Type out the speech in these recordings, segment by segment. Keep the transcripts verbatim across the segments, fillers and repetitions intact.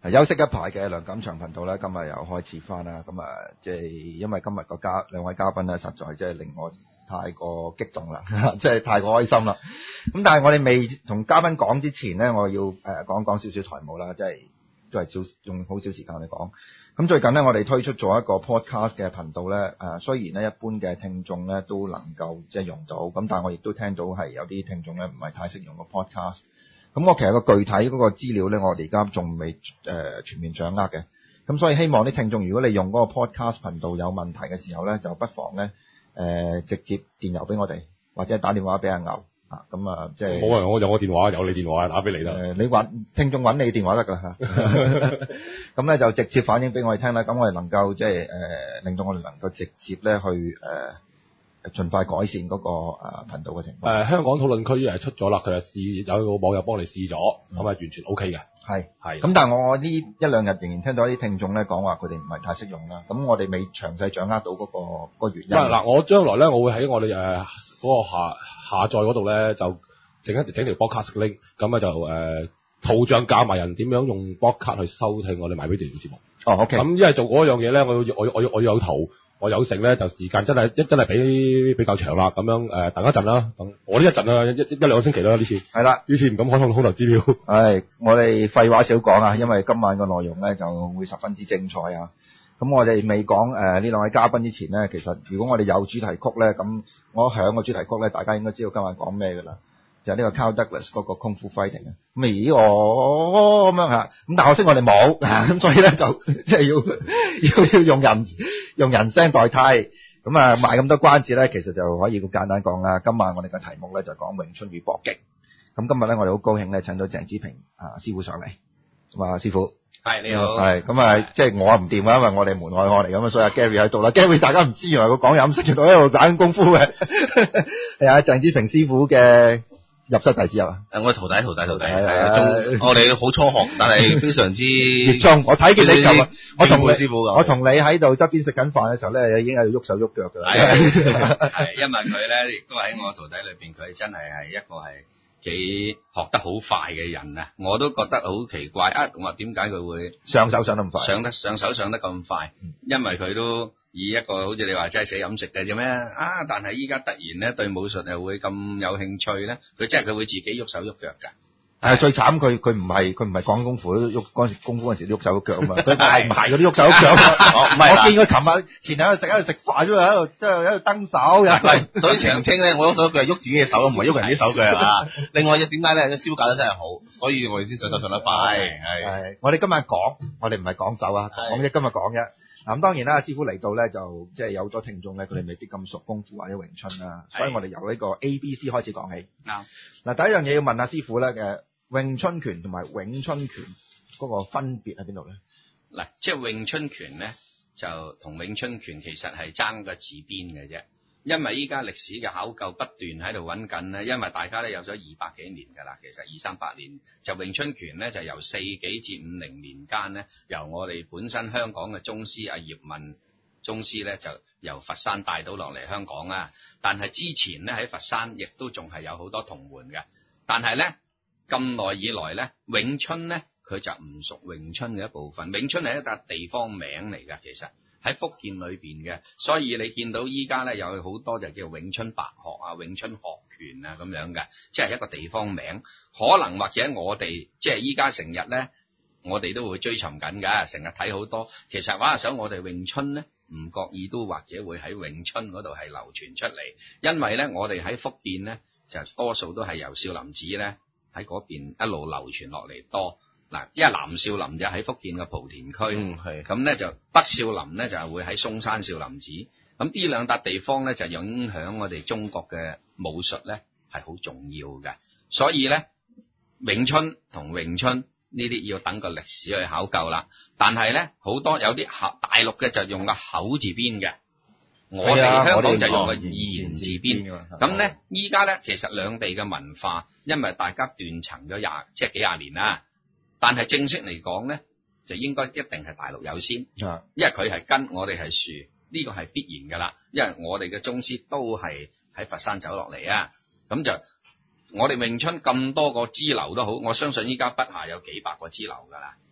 休息一排嘅梁錦祥頻道咧，今日又開始翻啦。咁啊，即係因為今日個嘉兩位嘉賓咧，實在即係令我太過激動啦，即係太過開心啦。咁但係我哋未同嘉賓講之前咧，我要誒講講少少台務啦，即係都係少用好少時間去講。咁最近咧，我哋推出咗一個 podcast 嘅頻道咧，誒雖然咧一般嘅聽眾咧都能夠即係用到，咁但係我亦都聽到係有啲聽眾咧唔係太識用個 podcast。咁我其實個具體嗰個資料咧，我哋而家仲未誒全面掌握嘅。咁所以希望啲聽眾，如果你用嗰個 podcast 頻道有問題嘅時候咧，就不妨咧誒、呃、直接電郵俾我哋，或者打電話俾阿牛啊。咁啊，即係冇啊！我有我電話，有你電話打俾你啦。 誒，你揾聽眾揾你電話得㗎啦嚇。咁咧就直接反映俾我哋聽啦。咁我哋能夠即係誒令到我哋能夠直接咧去誒。呃盡快改善嗰個誒頻道嘅情況。 誒香港討論區誒出咗啦，佢就試有個網友幫你試咗，咁啊完全 O K 嘅。 係係。 咁但係我呢一兩日仍然聽到啲聽眾咧講話佢哋唔係太識用啦。咁我哋未詳細掌握到嗰個個原因。 嗱，我將來咧，我會喺我哋誒嗰個下下載嗰度咧，就整一整條 podcast link，咁啊就誒圖像教埋人點樣用 podcast 去收聽我哋賣俾電視節目。 哦 OK。咁因為做嗰樣嘢咧，我要我要我要我要有圖。我有成咧，就時間真係一真係比比較長啦，咁樣誒、呃、等一陣啦，等我呢一陣啊，一一兩個星期啦呢次。係啦，呢次唔敢開空空頭支票。 係，我哋廢話少講啊，因為今晚個內容咧就會十分之精彩啊。咁我哋未講誒呢兩位嘉賓之前咧，其實如果我哋有主題曲咧，咁我響個主題曲咧，大家應該知道今日講咩㗎啦。就係、是、呢個 Carl Douglas 嗰個功夫 fighting 啊，咁咦我咁樣嚇，咁但可惜我哋冇，咁所以咧就即係要要要用人用人聲代替，咁啊賣咁多關子咧，其實就可以好簡單講啦。今晚我哋嘅題目咧就講詠春與搏擊，咁今日咧我哋好高興咧請到鄭之平啊師傅上嚟，咁啊師傅， 係你好， 係咁啊即係我唔掂啊，因為我哋門外漢嚟咁啊，所以阿 Gary 喺度啦 ，Gary 大家唔知原來佢講飲食原來喺度打緊功夫嘅，係啊鄭之平師傅嘅。入室弟子啊！ 誒，我徒弟，徒弟，徒弟，係啊，仲我哋好初學，但係非常之熱衷。我睇見你琴日，我同師傅我同你喺度側邊食緊飯嘅時候咧，已經喺度喐手喐腳㗎啦。 係，係，因為佢咧亦都喺我徒弟裏邊，佢真係係一個係幾學得好快嘅人啊！我都覺得好奇怪啊！我話點解佢會上手上得咁快？ 上得上手上得咁快，因為佢都。以一個好似你話齋寫飲食嘅啫咩啊！但係依家突然咧對武術又會咁有興趣咧，佢真係佢會自己喐手喐腳㗎。 係最慘，佢佢唔係佢唔係講功夫，喐嗰陣時功夫嗰陣時喐手喐腳啊嘛。佢係唔係嗰啲喐手喐腳？唔係，我見佢琴日前日喺度食喺度食飯啫嘛，喺度即係喺度蹬手又係。 所以長青咧，我喐手喐腳係喐自己嘅手，唔係喐人啲手腳啊。另外一點解咧？師傅教得真係好，所以我哋先上手上得快。係係，我哋今日講，我哋唔係講手啊，講啫，今日講啫。嗱咁當然啦，師傅嚟到咧就即係有咗聽眾咧，佢哋未必咁熟功夫或者詠春啦，所以我哋由呢個 A B C 開始講起。嗱、嗯，第一樣嘢要問下師傅咧嘅詠春拳同埋詠春拳嗰個分別喺邊度咧？ 嗱，即係詠春拳咧就同詠春拳其實係爭個字邊嘅啫，因為依家歷史嘅考究不斷喺度揾緊咧，因為大家咧有咗二百幾年㗎啦，其實二三百年就詠春拳咧就由四幾至五零年間咧，由我哋本身香港嘅宗師阿葉問宗師咧就由佛山帶到落嚟香港啊，但係之前咧喺佛山亦都仲係有好多同門嘅，但係咧咁耐以來咧詠春咧佢就唔屬詠春嘅一部分，詠春係一笪地方名嚟㗎，其實。喺福建裏邊嘅，所以你見到依家咧有好多就叫詠春白學啊、詠春學拳啊咁樣嘅，即係一個地方名。可能或者我哋即係依家成日咧，我哋都會追尋緊㗎，成日睇好多。其實話想我哋詠春咧，唔覺意都或者會喺詠春嗰度係流傳出嚟，因為咧我哋喺福建咧就多數都係由少林寺咧喺嗰邊一路流傳落嚟多。嗱，因為南少林就喺福建嘅莆田區， 嗯係， 咁咧就北少林咧就係會喺嵩山少林寺，咁呢兩笪地方咧就影響我哋中國嘅武術咧係好重要嘅，所以咧詠春同詠春呢啲要等個歷史去考究啦。但係咧好多有啲大陸嘅就用個口字邊嘅，我哋香港就用個言字邊。咁咧依家咧其實兩地嘅文化，因為大家斷層咗廿即係幾廿年啦。但係正式嚟講咧，就應該一定係大陸有先，因為佢係根，我哋係樹，呢個係必然噶啦。因為我哋嘅宗師都係喺佛山走落嚟啊，咁就我哋詠春咁多個支流都好，我相信依家筆下有幾百個支流噶啦。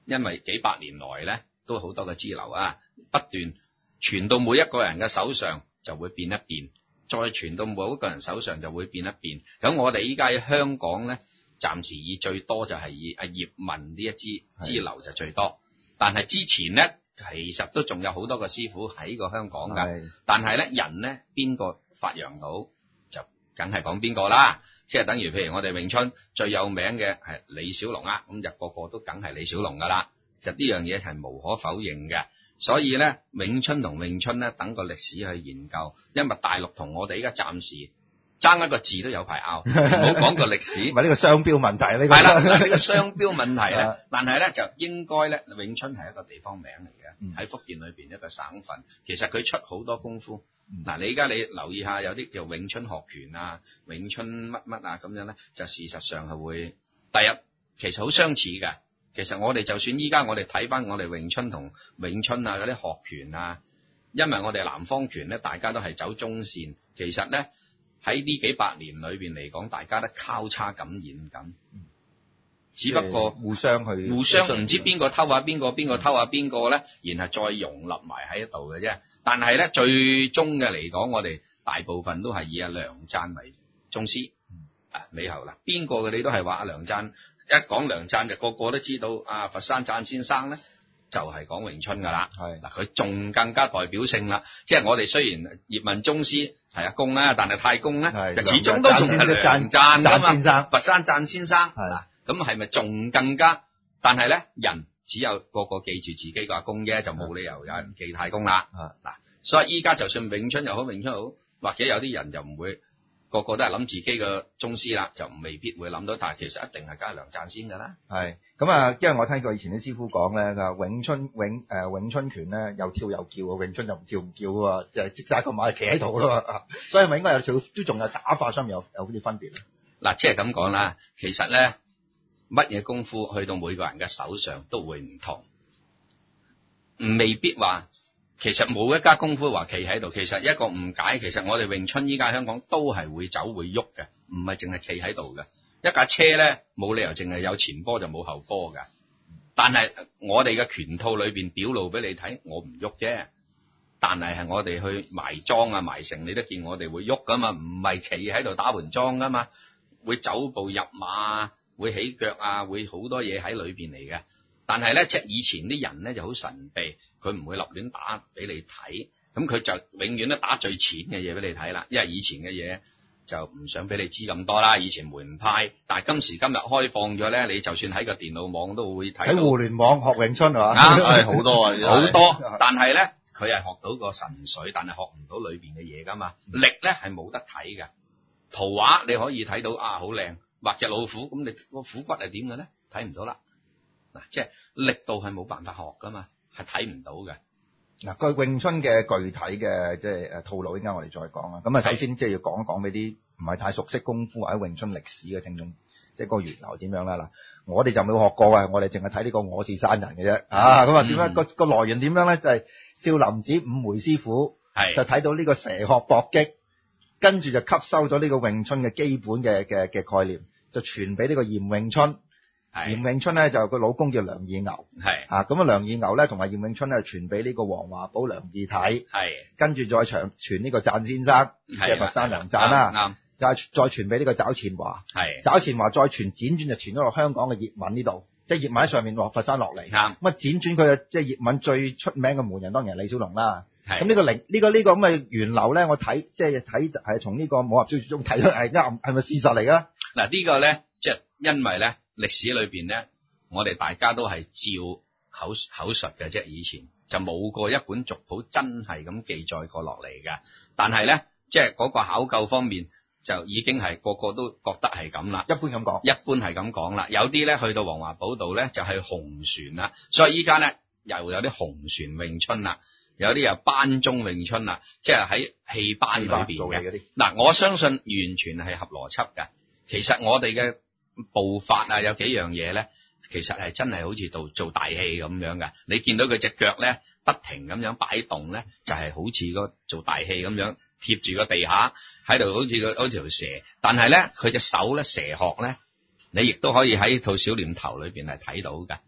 因為幾百年來咧都好多嘅支流啊，不斷傳到每一個人嘅手上就會變一變，再傳到每一個人手上就會變一變。咁我哋依家喺香港咧，暫時以最多就係以阿葉問呢一支支流就最多，但係之前咧其實都仲有好多個師傅喺個香港㗎，但係咧人咧邊個發揚到就梗係講邊個啦。即係等於譬如我哋詠春最有名嘅係李小龍啊，咁就個個都梗係李小龍噶啦，就呢樣嘢係無可否認嘅。所以咧詠春同詠春咧等個歷史去研究，因為大陸同我哋而家暫時爭一個字都有排拗，唔好講個歷史。 唔係呢個商標問題呢個係啦，呢個商標問題咧，但係咧就應該咧詠春係一個地方名嚟嘅，喺、嗯、福建裏邊一個省份，其實佢出好多功夫。嗱、嗯，你而家你留意下，有啲叫詠春學拳啊、詠春乜乜啊咁樣咧，就事實上係會第一，其實好相似嘅。其實我哋就算依家我哋睇翻我哋詠春同詠春啊嗰啲學拳啊，因為我哋南方拳咧，大家都係走中線，其實咧喺呢幾百年裏邊嚟講，大家都交叉感染緊。只不過互相去互相唔知邊個偷下邊個，邊個偷下邊個咧，然後再融合埋喺度嘅啫。但係咧，最終嘅嚟講，我哋大部分都係以阿梁贊為宗師。啊，尾後啦，邊個嘅你都係話阿梁贊，一講梁贊就個個都知道啊，佛山贊先生咧就係講詠春噶啦。係嗱，佢仲更加代表性啦。即係我哋雖然葉問宗師係阿公啦，但係太公咧就始終都仲係梁贊噶嘛。佛山贊先生嗱。咁係咪仲更加？但係咧，人只有個個記住自己個阿公啫，就冇理由有人記太公啦。嗱，所以依家就算詠春又好，詠春好，或者有啲人就唔會個個都係諗自己嘅宗師啦，就未必會諗到。但係其實一定係梗係梁贊先㗎啦。係咁啊，因為我聽過以前啲師傅講咧，就詠春詠誒詠春拳咧又跳又叫，詠春就唔跳唔叫喎，就係即晒個馬企喺度咯。所以咪應該有少都仲有打法上面有有啲分別。 嗱，即係咁講啦，其實咧。乜嘢功夫去到每個人嘅手上都會唔同，唔未必話，其實冇一家功夫話企喺度。其實一個誤解，其實我哋詠春依家香港都係會走會喐嘅，唔係淨係企喺度嘅。一架車咧冇理由淨係有前波就冇後波㗎。但係我哋嘅拳套裏邊表露俾你睇，我唔喐啫。但係係我哋去埋樁啊埋成，你都見我哋會喐噶嘛，唔係企喺度打盤樁噶嘛，會走步入馬。會起腳啊，會好多嘢喺裏邊嚟嘅。但係咧，即係以前啲人咧就好神秘，佢唔會立亂打俾你睇，咁佢就永遠都打最淺嘅嘢俾你睇啦。因為以前嘅嘢就唔想俾你知咁多啦。以前門派，但係今時今日開放咗咧，你就算喺個電腦網都會睇到。喺互聯網學詠春係嘛？ 啱係好多啊，好多。但係咧，佢係學到個神髓，但係學唔到裏邊嘅嘢噶嘛。力咧係冇得睇嘅，圖畫你可以睇到啊，好靚。畫隻老虎，咁你個虎骨係點嘅咧？睇唔到啦。嗱，即係力度係冇辦法學噶嘛，係睇唔到嘅。嗱，個詠春嘅具體嘅即係誒套路，依家我哋再講啦。咁啊，首先即係要講一講俾啲唔係太熟悉功夫或者詠春歷史嘅聽眾，即係個源流點樣啦。嗱，我哋就冇學過嘅，我哋淨係睇呢個我是山人嘅啫。啊，咁啊點樣個個來源點樣咧？就係、是、少林寺五梅師傅就睇到呢個蛇殼搏擊。跟住就吸收咗呢個詠春嘅基本嘅嘅嘅概念，就傳俾呢個嚴詠春。嚴詠春咧就個老公叫梁以牛。係啊，咁啊梁以牛咧同埋嚴詠春咧傳俾呢個黃華寶梁義體。係，跟住再長傳呢個贊先生，即係佛山梁贊啦。啱，就係再傳俾呢個找錢華。係，找錢華再傳輾轉就傳咗落香港嘅葉問呢度，即係葉問喺上面落佛山落嚟。啱，咁啊輾轉佢嘅即係葉問最出名嘅門人當然係李小龍啦。咁呢個靈呢個呢個咁嘅源流咧，我睇即係睇係從呢個武俠小說中睇到係啱係咪事實嚟㗎？嗱，呢個咧即係因為咧歷史裏邊咧，我哋大家都係照口口述嘅啫，以前就冇過一本族譜真係咁記載過落嚟嘅。但係咧，即係嗰個考究方面就已經係個個都覺得係咁啦。一般咁講，一般係咁講啦。有啲咧去到黃華寶道咧就係紅船啦，所以依家咧又有啲紅船詠春啦。有啲又班中詠春啦，即係喺戲班裏邊嘅。嗱，我相信完全係合邏輯嘅。其實我哋嘅步法啊，有幾樣嘢咧，其實係真係好似做做大戲咁樣嘅。你見到佢隻腳咧，不停咁樣擺動咧，就係、是、好似個做大戲咁樣貼住個地下喺度，好似個好似條蛇。但係咧，佢隻手咧蛇殼咧，你亦都可以喺套小念頭裏邊係睇到嘅。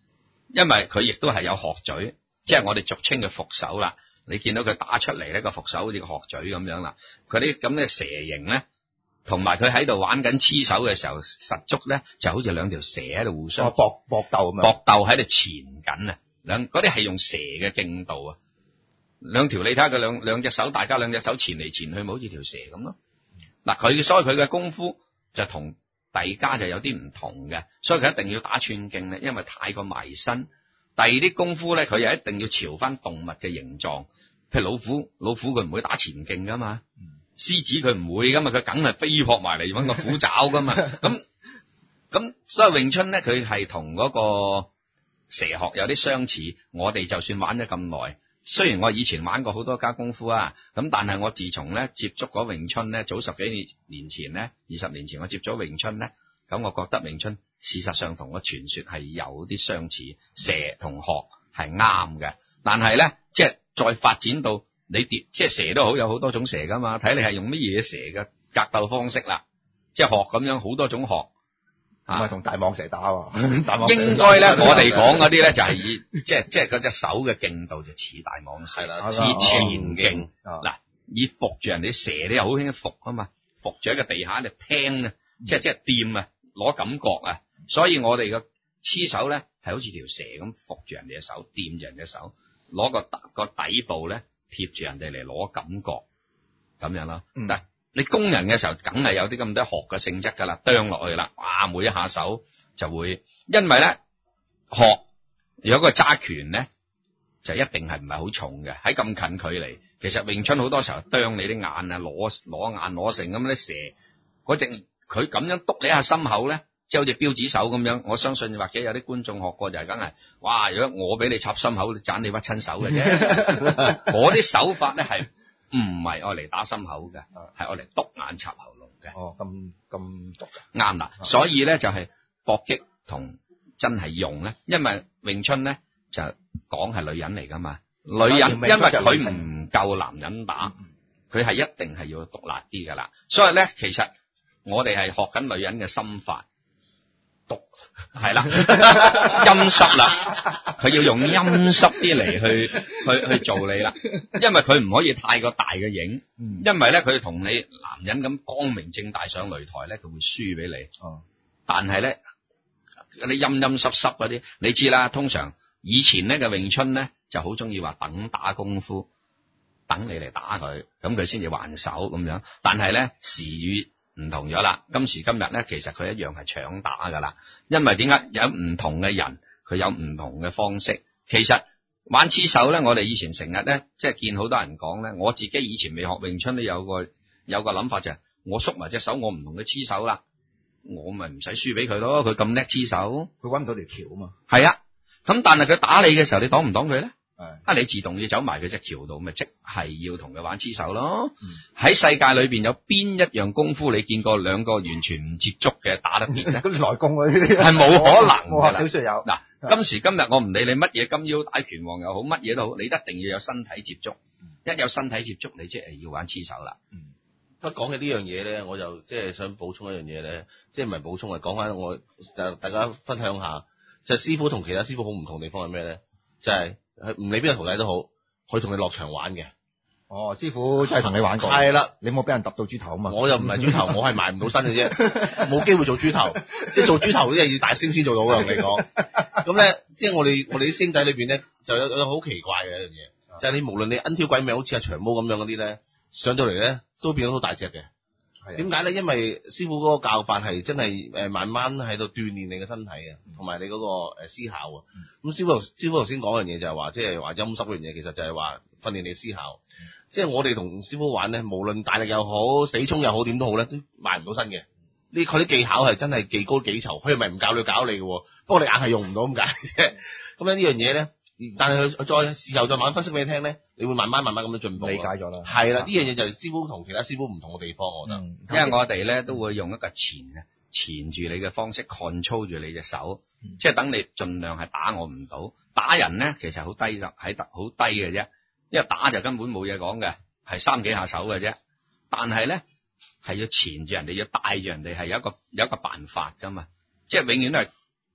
因為佢亦都係有鶴嘴，即係我哋俗稱嘅伏手啦。你見到佢打出嚟呢個伏手好似個鶴嘴咁樣啦。佢啲咁嘅蛇形咧，同埋佢喺度玩緊黐手嘅時候，實足咧就好似兩條蛇喺度互相搏搏鬥咁樣， 搏鬥喺度纏緊啊！兩嗰啲係用蛇嘅勁度啊，兩條你睇下佢兩兩隻手，大家兩隻手纏嚟纏去，咪好似條蛇咁咯。嗱，佢所以佢嘅功夫就同第家就有啲唔同嘅，所以佢一定要打寸勁咧，因為太過埋身。第二啲功夫咧，佢又一定要朝翻動物嘅形狀，譬如老虎，老虎佢唔會打前勁噶嘛，獅子佢唔會噶嘛，佢梗係飛撲埋嚟搵個虎爪噶嘛。咁咁所以詠春咧，佢係同嗰個蛇學有啲相似。我哋就算玩咗咁耐，雖然我以前玩過好多家功夫啊，咁但係我自從咧接觸咗詠春咧，早十幾年年前咧，二十年前我接觸詠春咧，咁我覺得詠春事實上同個傳說係有啲相似，蛇同鶴係啱嘅。但係咧，即係再發展到你跌，即係蛇都好有好多種蛇噶嘛，睇你係用乜嘢蛇嘅格鬥方式啦。即係鶴咁樣好多種鶴， 唔係同大蟒蛇打喎。大蟒蛇應該咧，我哋講嗰啲咧就係以即係即係嗰隻手嘅勁度就似大蟒蛇啦，似前勁。嗱，以伏住人哋蛇咧又好興伏啊嘛，伏住喺個地下就聽啊，即係即係掂啊，攞感覺啊。所以我哋嘅黐手咧係好似條蛇咁伏住人哋嘅手，掂住人哋嘅手，攞個個底部咧貼住人哋嚟攞感覺咁樣咯。嗱、嗯，你攻人嘅時候，梗係有啲咁多鶴嘅性質噶啦，啄落去啦，哇！每一下手就會，因為咧鶴如果個揸拳咧，就一定係唔係好重嘅，喺咁近距離。其實詠春好多時候啄你啲眼啊，攞攞眼攞成咁啲蛇，嗰隻佢咁樣篤你下心口咧。即係好似標指手咁樣，我相信或者有啲觀眾學過就係梗係，哇！如果我俾你插心口，斬你屈親手嘅啫。我啲手法咧係唔係愛嚟打心口嘅，係愛嚟篤眼插喉嚨嘅。 哦，咁咁毒嘅。 啱啦，所以咧就係搏擊同真係用咧，因為詠春咧就講係女人嚟噶嘛，女人因為佢唔夠男人打，佢係一定係要毒辣啲噶啦。所以咧，其實我哋係學緊女人嘅心法。係啦，陰濕啦，佢要用陰濕啲嚟去去去做你啦，因為佢唔可以太過大嘅影，嗯、因為咧佢同你男人咁光明正大上擂台咧，佢會輸俾你。哦，但係咧嗰啲陰陰濕濕嗰啲，你知啦，通常以前呢嘅詠春咧就好中意話等打功夫，等你嚟打佢，咁佢先至還手咁樣。但係咧時與唔同咗啦，今時今日咧，其實佢一樣係搶打噶啦。因為點解有唔同嘅人，佢有唔同嘅方式。其實玩黐手咧，我哋以前成日咧，即係見好多人講咧。我自己以前未學詠春都有個有個諗法就係，我縮埋隻手，我唔同佢黐手啦，我咪唔使輸俾佢咯。佢咁叻黐手， 佢搵唔到條橋啊嘛。 係啊，咁但係佢打你嘅時候，你擋唔擋佢咧？啊！你自動要走埋佢隻橋度，咪即係要同佢玩黐手咯。喺、嗯、世界裏邊有邊一樣功夫你見過兩個完全唔接觸嘅打得掂咧？ 內功嗰啲係冇可能㗎啦。 少少有嗱，今時今日我唔理你乜嘢金腰帶拳王又好，乜嘢都好，你一定要有身體接觸。嗯、一有身體接觸，你即係要玩黐手啦。 嗯，不過講起呢樣嘢咧，我就即係想補充一樣嘢咧，即係唔係補充啊？講翻我就大家分享下，就係、師傅同其他師傅好唔同地方係咩咧？就係、是。唔理邊個徒弟都好，佢同你落場玩嘅。 哦，師傅真係同你玩過。係啦，你冇俾人揼到豬頭啊嘛？ 我又唔係豬頭，我係埋唔到身嘅啫，冇機會做豬頭。即係做豬頭啲係要大聲先做到嘅，我同你講。咁咧，即係我哋我哋啲師弟裏邊咧，就有有好奇怪嘅一樣嘢，就係、是、你無論你恩挑鬼命，好似阿長毛咁樣嗰啲咧，上到嚟咧都變咗好大隻嘅。點解咧？因為師傅嗰個教法係真係誒慢慢喺度鍛鍊你嘅身體啊，同埋你嗰個誒思考啊。咁師傅師傅頭先講嘅嘢就係話，即係話陰濕嗰樣嘢，其實就係話訓練你思考。即係我哋同師傅玩咧，無論大力又好，死衝又好，點都好咧，都埋唔到身嘅。呢佢啲技巧係真係技高幾籌，佢又唔係唔教你搞你嘅，不過你硬係用唔到咁解啫。咁咧呢樣嘢咧。但係佢再事後再慢慢分析俾你聽咧，你會慢慢慢慢咁樣進步。理解咗啦。係啦，呢樣嘢就係師傅同其他師傅唔同嘅地方，我覺得。嗯、 因為我哋咧都會用一個纏嘅纏住你嘅方式 control 住你隻手，嗯、即係等你盡量係打我唔到。打人咧其實好低㗎，喺得好低嘅啫。因為打就根本冇嘢講嘅，係三幾下手嘅啫。但係咧係要纏住人哋，要帶住人哋，係有一個有一個辦法㗎嘛。即係永遠都係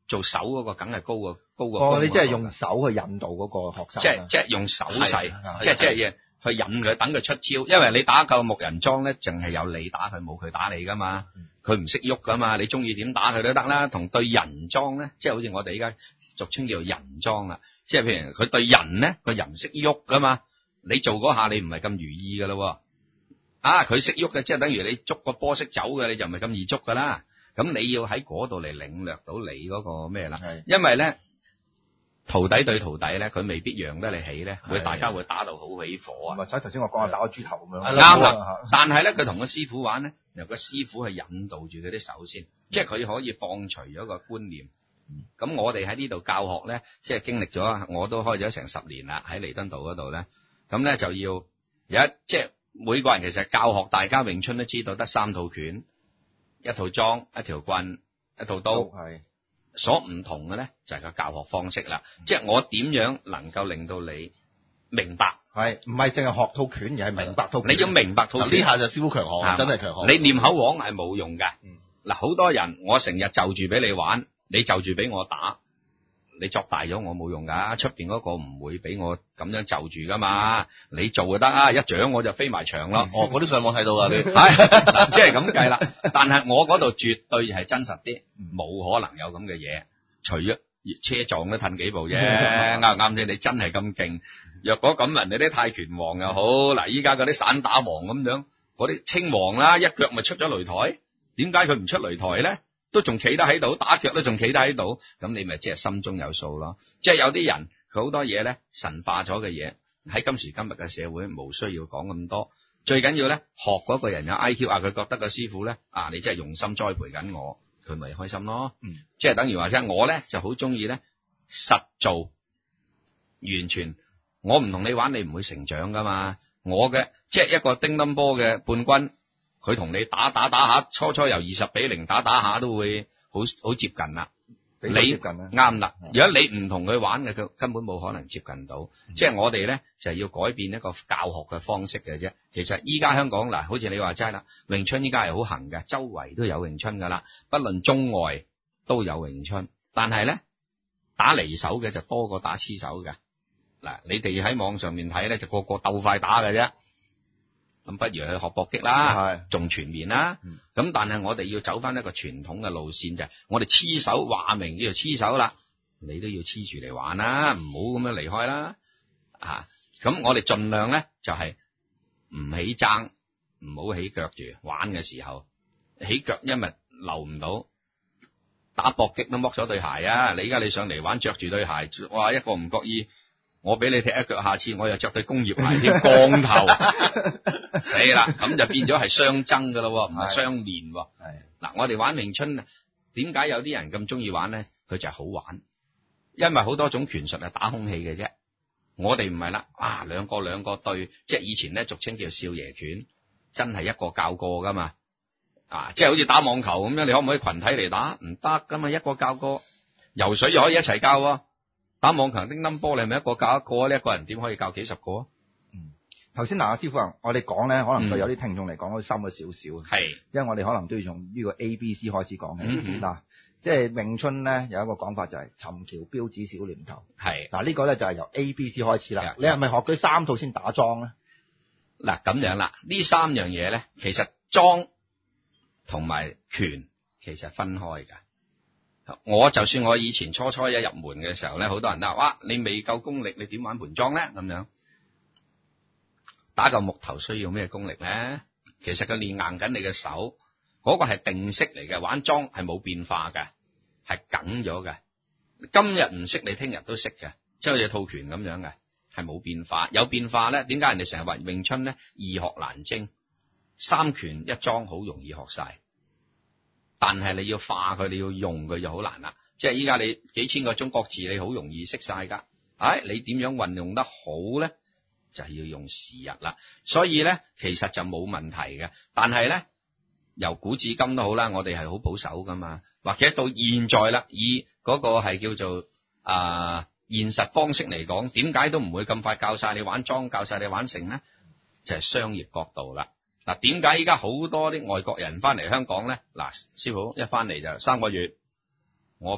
做手嗰個梗係高過高過。 哦，你即係用手去引導嗰個學生。 即係即係用手勢，即係即係去引佢，等佢出招。因為你打個木人樁咧，淨係有你打佢，冇佢打你噶嘛。佢唔識喐噶嘛，你中意點打佢都得啦。同對人樁咧，即係好似我哋而家俗稱叫做人樁啦。即係譬如佢對人咧，個人唔識喐噶嘛。你做嗰下你唔係咁如意噶咯。啊，佢識喐嘅，即係等於你捉個波識走嘅，你就唔係咁易捉噶啦。咁你要喺嗰度嚟領略到你嗰個咩啦？因為咧徒弟對徒弟咧，佢未必讓得你起咧，會大家會打到好起火啊！ 或者頭先我講啊，打個豬頭咁樣。 啱啦，但係咧佢同個師傅玩咧，由個師傅係引導住佢啲手先，即係佢可以放除咗個觀念。咁、嗯、我哋喺呢度教學咧，即係經歷咗，我都開咗成十年啦，喺彌敦道嗰度咧，咁咧就要有一即係每個人其實教學，大家詠春都知道得三套拳。一套樁、一條棍、一套刀，係所唔同嘅咧，就係個教學方式啦。即係我點樣能夠令到你明白，係唔係淨係學套拳，而係明白套拳。你要明白套拳，呢下就師傅強項，真係強項。你念口簧係冇用嘅。嗱，好多人我成日就住俾你玩，你就住俾我打，你作大咗我冇用噶，出邊嗰個唔會俾我咁樣就住噶嘛。你做就得啊，一掌我就飛埋牆咯。哦，我都上網睇到啊，你係即係咁計啦。但係我嗰度絕對係真實啲，冇可能有咁嘅嘢。除咗車撞都褪幾步啫，啱唔啱先？你真係咁勁，若果咁人哋啲泰拳王又好，嗱依家嗰啲散打王咁樣，嗰啲稱王啦，一腳咪出咗擂台。點解佢唔出擂台咧？都仲企得喺度，打腳都仲企得喺度，咁你咪即係心中有數咯。即係有啲人佢好多嘢咧神化咗嘅嘢，喺今時今日嘅社會冇需要講咁多。最緊要咧學嗰個人有 I Q 啊，佢覺得個師傅咧啊，你真係用心栽培緊我，佢咪開心咯。嗯，即係等於話啫，我咧就好中意咧實做，完全我唔同你玩，你唔會成長噶嘛。我嘅即係一個叮噹波嘅冠軍。佢同你打打打下，初初由二十比零打打下都會好好接近啦。你啱啦，如果你唔同佢玩嘅，佢根本冇可能接近到。嗯、即係我哋咧就係、是、要改變一個教學嘅方式嘅啫。其實依家香港嗱，好似你話齋啦，詠春依家係好行嘅，周圍都有詠春噶啦，不論中外都有詠春。但係咧打離手嘅就多過打黐手嘅。嗱，你哋喺網上面睇咧，就個個鬥快打嘅啫。咁不如去學搏擊啦，仲全面啦。咁、嗯、但係我哋要走翻一個傳統嘅路線，就係我哋黐手，話明叫做黐手啦，你都要黐住嚟玩啦，唔好咁樣離開啦。啊，咁我哋盡量咧就係唔起踭，唔好起腳住玩嘅時候，起腳因為留唔到，打搏擊都剝咗對鞋啊！你而家你上嚟玩着住對鞋，哇一個唔覺意。我俾你踢一腳，下次我又着對工業鞋添，光頭死啦！咁就變咗係相爭噶咯，唔係相練。係嗱，我哋玩詠春啊，點解有啲人咁中意玩咧？佢就係好玩，因為好多種拳術係打空氣嘅啫。我哋唔係啦，啊兩個兩個對，即係以前咧俗稱叫少爺拳，真係一個教過噶嘛。啊，即係好似打網球咁樣，你可唔可以群體嚟打？唔得噶嘛，一個教過。游水又可以一齊教喎。打網球乒乓波，你係咪一個教一個呢？一個人點可以教幾十個啊？嗯，頭先嗱，阿師傅啊，我哋講咧，可能對有啲聽眾嚟講都深咗少少。係、嗯，因為我哋可能都要從呢個 A B C 開始講嘅。嗱、嗯，即係詠春咧有一個講法就係尋橋標指小念頭。係，嗱呢個咧就係由 A B C 開始啦。你係咪學咗三套先打樁咧？嗱咁樣啦，呢三樣嘢咧，其實樁同埋拳其實分開㗎。我就算我以前初初一入門嘅時候咧，好多人都話：哇，你未夠功力，你點玩盤樁咧？咁樣打個木頭需要咩功力咧？其實佢練硬緊你嘅手，嗰、那個係定式嚟嘅。玩樁係冇變化嘅，係梗咗嘅。今日唔識，你聽日都識嘅，即係好似套拳咁樣嘅，係冇變化。有變化咧，點解人哋成日話詠春咧易學難精？三拳一樁好容易學晒。但係你要化佢，你要用佢就好難啦。即係依家你幾千個中國字，你好容易識晒噶。唉、哎，你點樣運用得好咧，就係要用時日啦。所以咧，其實就冇問題嘅。但係咧，由古至今都好啦，我哋係好保守噶嘛。或者到現在啦，以嗰個係叫做啊、呃、現實方式嚟講，點解都唔會咁快教晒你玩樁，教晒你玩成咧？就係、是、商業角度啦。嗱，點解依家好多啲外國人翻嚟香港咧？嗱，師傅一翻嚟就三個月，我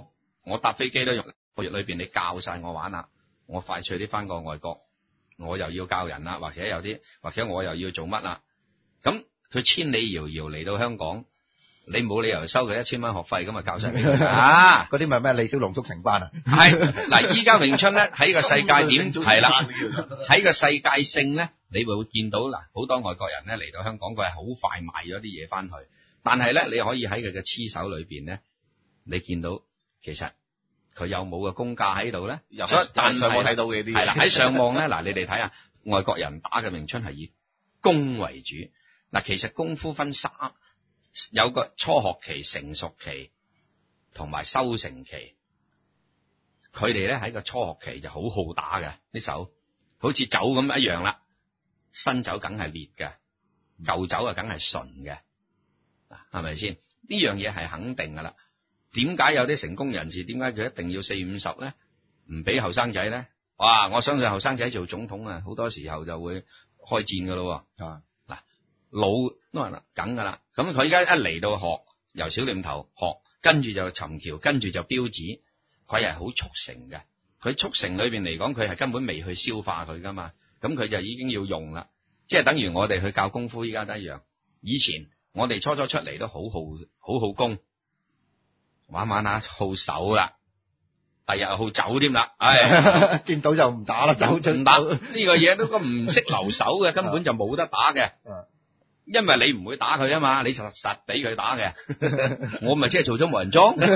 我搭飛機都用個月裏邊你教晒我玩啦，我快脆啲翻過外國，我又要教人啦，或者有啲，或者我又要做乜啦，咁佢千里遙遙嚟到香港。你冇理由收佢一千蚊學費咁啊，教晒俾佢啊！ 嗰啲咪咩李小龍速成班啊？ 係嗱，依家詠春咧喺個世界點係啦，喺個世界性咧，你會見到嗱，好多外國人咧嚟到香港，佢係好快賣咗啲嘢翻去，但係咧你可以喺佢嘅黐手裏邊咧，你見到其實佢有冇嘅功架喺度咧？所以但上網睇到嘅啲係啦，喺上網咧嗱，你哋睇下外國人打嘅詠春係以攻為主，嗱其實功夫分三。有個初學期、成熟期同埋收成期，佢哋咧喺個初學期就好好打嘅啲手，好似酒咁一樣啦。新酒梗係烈嘅，舊酒啊梗係純嘅，係咪先？呢樣嘢係肯定噶啦。點解有啲成功人士點解佢一定要四五十咧？唔俾後生仔咧？哇！我相信後生仔做總統啊，好多時候就會開戰噶咯。啊！老都係啦，梗噶啦。咁佢而家一嚟到學，由小念頭學，跟住就尋橋，跟住就標指，佢係好速成嘅。佢速成裏邊嚟講，佢係根本未去消化佢噶嘛。咁佢就已經要用啦，即係等於我哋去教功夫，依家都一樣。以前我哋初初出嚟都好好好好功，玩玩下好手啦，第日好走添啦。唉， 見到就唔打啦，走就唔打呢個嘢都咁唔識留手嘅，根本就冇得打嘅。因為你唔會打佢啊嘛，你實實俾佢打嘅，我咪即係做咗無人裝。嗱，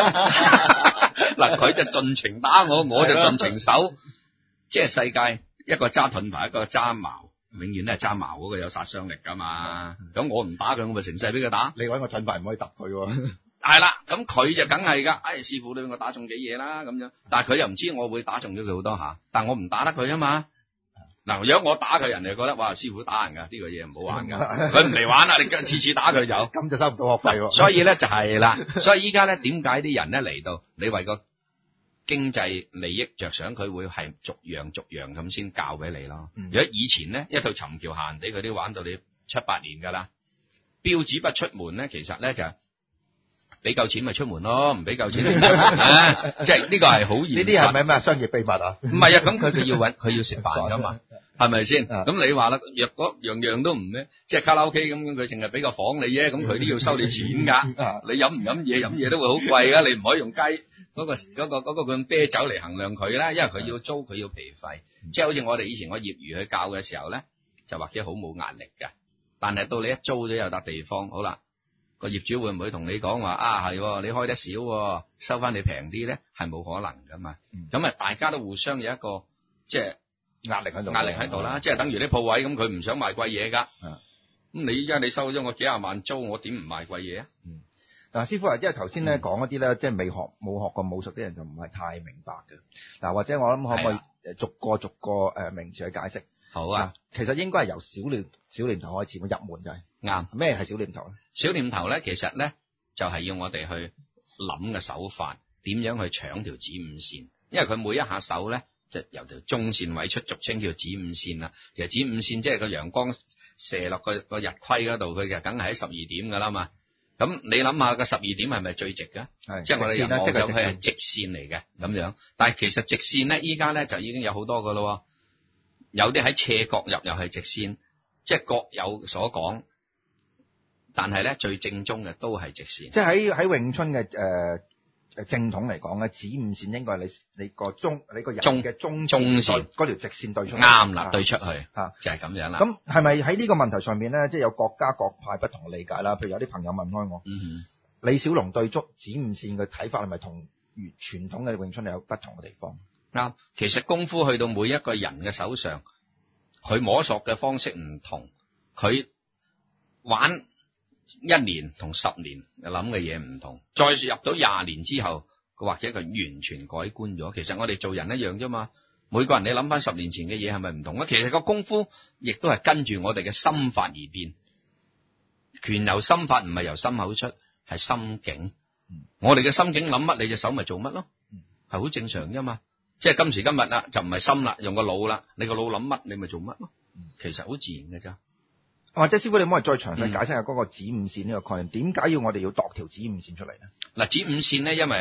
佢就盡情打我，我就盡情守。即係世界一個揸盾牌，一個揸矛，永遠都係揸矛嗰個有殺傷力噶嘛。咁我唔打佢，我咪成世俾佢打。 你搵個盾牌唔可以揼佢喎。 係啦，咁佢就梗係噶。哎，師傅你俾我打中幾嘢啦咁樣，但係佢又唔知我會打中咗佢好多下，但我唔打得佢啊嘛。嗱，如果我打佢，人哋覺得哇，師傅打人噶，呢、這個嘢唔好玩噶，佢唔嚟玩啦，你次次打佢就咁就收唔到學費喎。 所以咧就係啦，所以依家咧點解啲人咧嚟到，你為個經濟利益着想，佢會係逐樣逐樣咁先教俾你咯。嗯、如果以前咧一套尋橋閒地，佢啲玩到你七八年噶啦，標指不出門咧，其實咧就俾夠錢咪出門咯，唔俾夠錢唔出門啊！即係呢個係好嚴。呢啲係咪咩商業秘密啊？ 唔係啊，咁佢佢要搵佢要食飯噶嘛。係咪先？咁你話啦，若果樣樣都唔咧，即係卡拉 OK 咁，佢淨係俾個房你啫，咁佢都要收你錢噶。你飲唔飲嘢？飲嘢都會好貴噶，你唔可以用雞嗰個嗰個嗰個罐啤酒嚟衡量佢啦，因為佢要租，佢要皮費。即係好似我哋以前我業餘去教嘅時候咧，就或者好冇壓力嘅。但係到你一租咗有笪地方，好啦，個業主會唔會同你講話啊？係你開得少，收翻你平啲咧？係冇可能噶嘛。咁啊，大家都互相有一個即係。 壓力喺度， 壓力喺度啦，即係等於啲鋪位咁，佢唔想賣貴嘢噶。咁你依家你收咗我幾廿萬租，我點唔賣貴嘢啊？ 嗯，嗱，師傅啊，因為頭先咧講一啲咧，即係未學冇學過武術啲人就唔係太明白嘅。嗱，或者我諗可唔可以誒逐個逐個誒名詞去解釋？ 好啊， 其實應該係由小念小念頭開始，我入門就係啱。咩係小念頭咧？ 小念頭咧，其實咧就係要我哋去諗嘅手法，點樣去搶條子午線，因為佢每一下手咧。即係由條中線位出，俗稱叫子午線啦。其實子午線即係個陽光射落個個日晷嗰度，佢就梗係喺十二點噶啦嘛。咁你諗下個十二點係咪最直嘅？係，即係我哋望上去係直線嚟嘅咁樣。但係其實直線咧，依家咧就已經有好多噶咯。有啲喺斜角入又係直線，即係各有所講。但係咧最正宗嘅都係直線。 即係喺喺詠春嘅誒。呃正統嚟講咧，子午線應該係你你個中你個人嘅中中線嗰條直線對出啱啦，對出去嚇就係咁樣啦。 咁係咪喺呢個問題上面咧，即係有各家各派不同嘅理解啦？譬如有啲朋友問開我， 嗯、 李小龍對足子午線嘅睇法係咪同傳統嘅詠春有不同嘅地方？ 啱，其實功夫去到每一個人嘅手上，佢摸索嘅方式唔同，佢玩。一年同十年諗嘅嘢唔同，再入到廿年之後，佢或者佢完全改觀咗。其實我哋做人一樣啫嘛，每個人你諗翻十年前嘅嘢係咪唔同啊？其實個功夫亦都係跟住我哋嘅心法而變，拳由心法唔係由心口出，係心境。嗯、我哋嘅心境諗乜，你隻手咪做乜咯，係好正常啫嘛。即係今時今日啦，就唔係心啦，用個腦啦，你個腦諗乜，你咪做乜咯。其實好自然嘅咋。 或者師傅，你可唔可以再詳細解釋下嗰個子午線呢個概念？點解要我哋要度條子午線出嚟咧？ 嗱，子午線咧，因為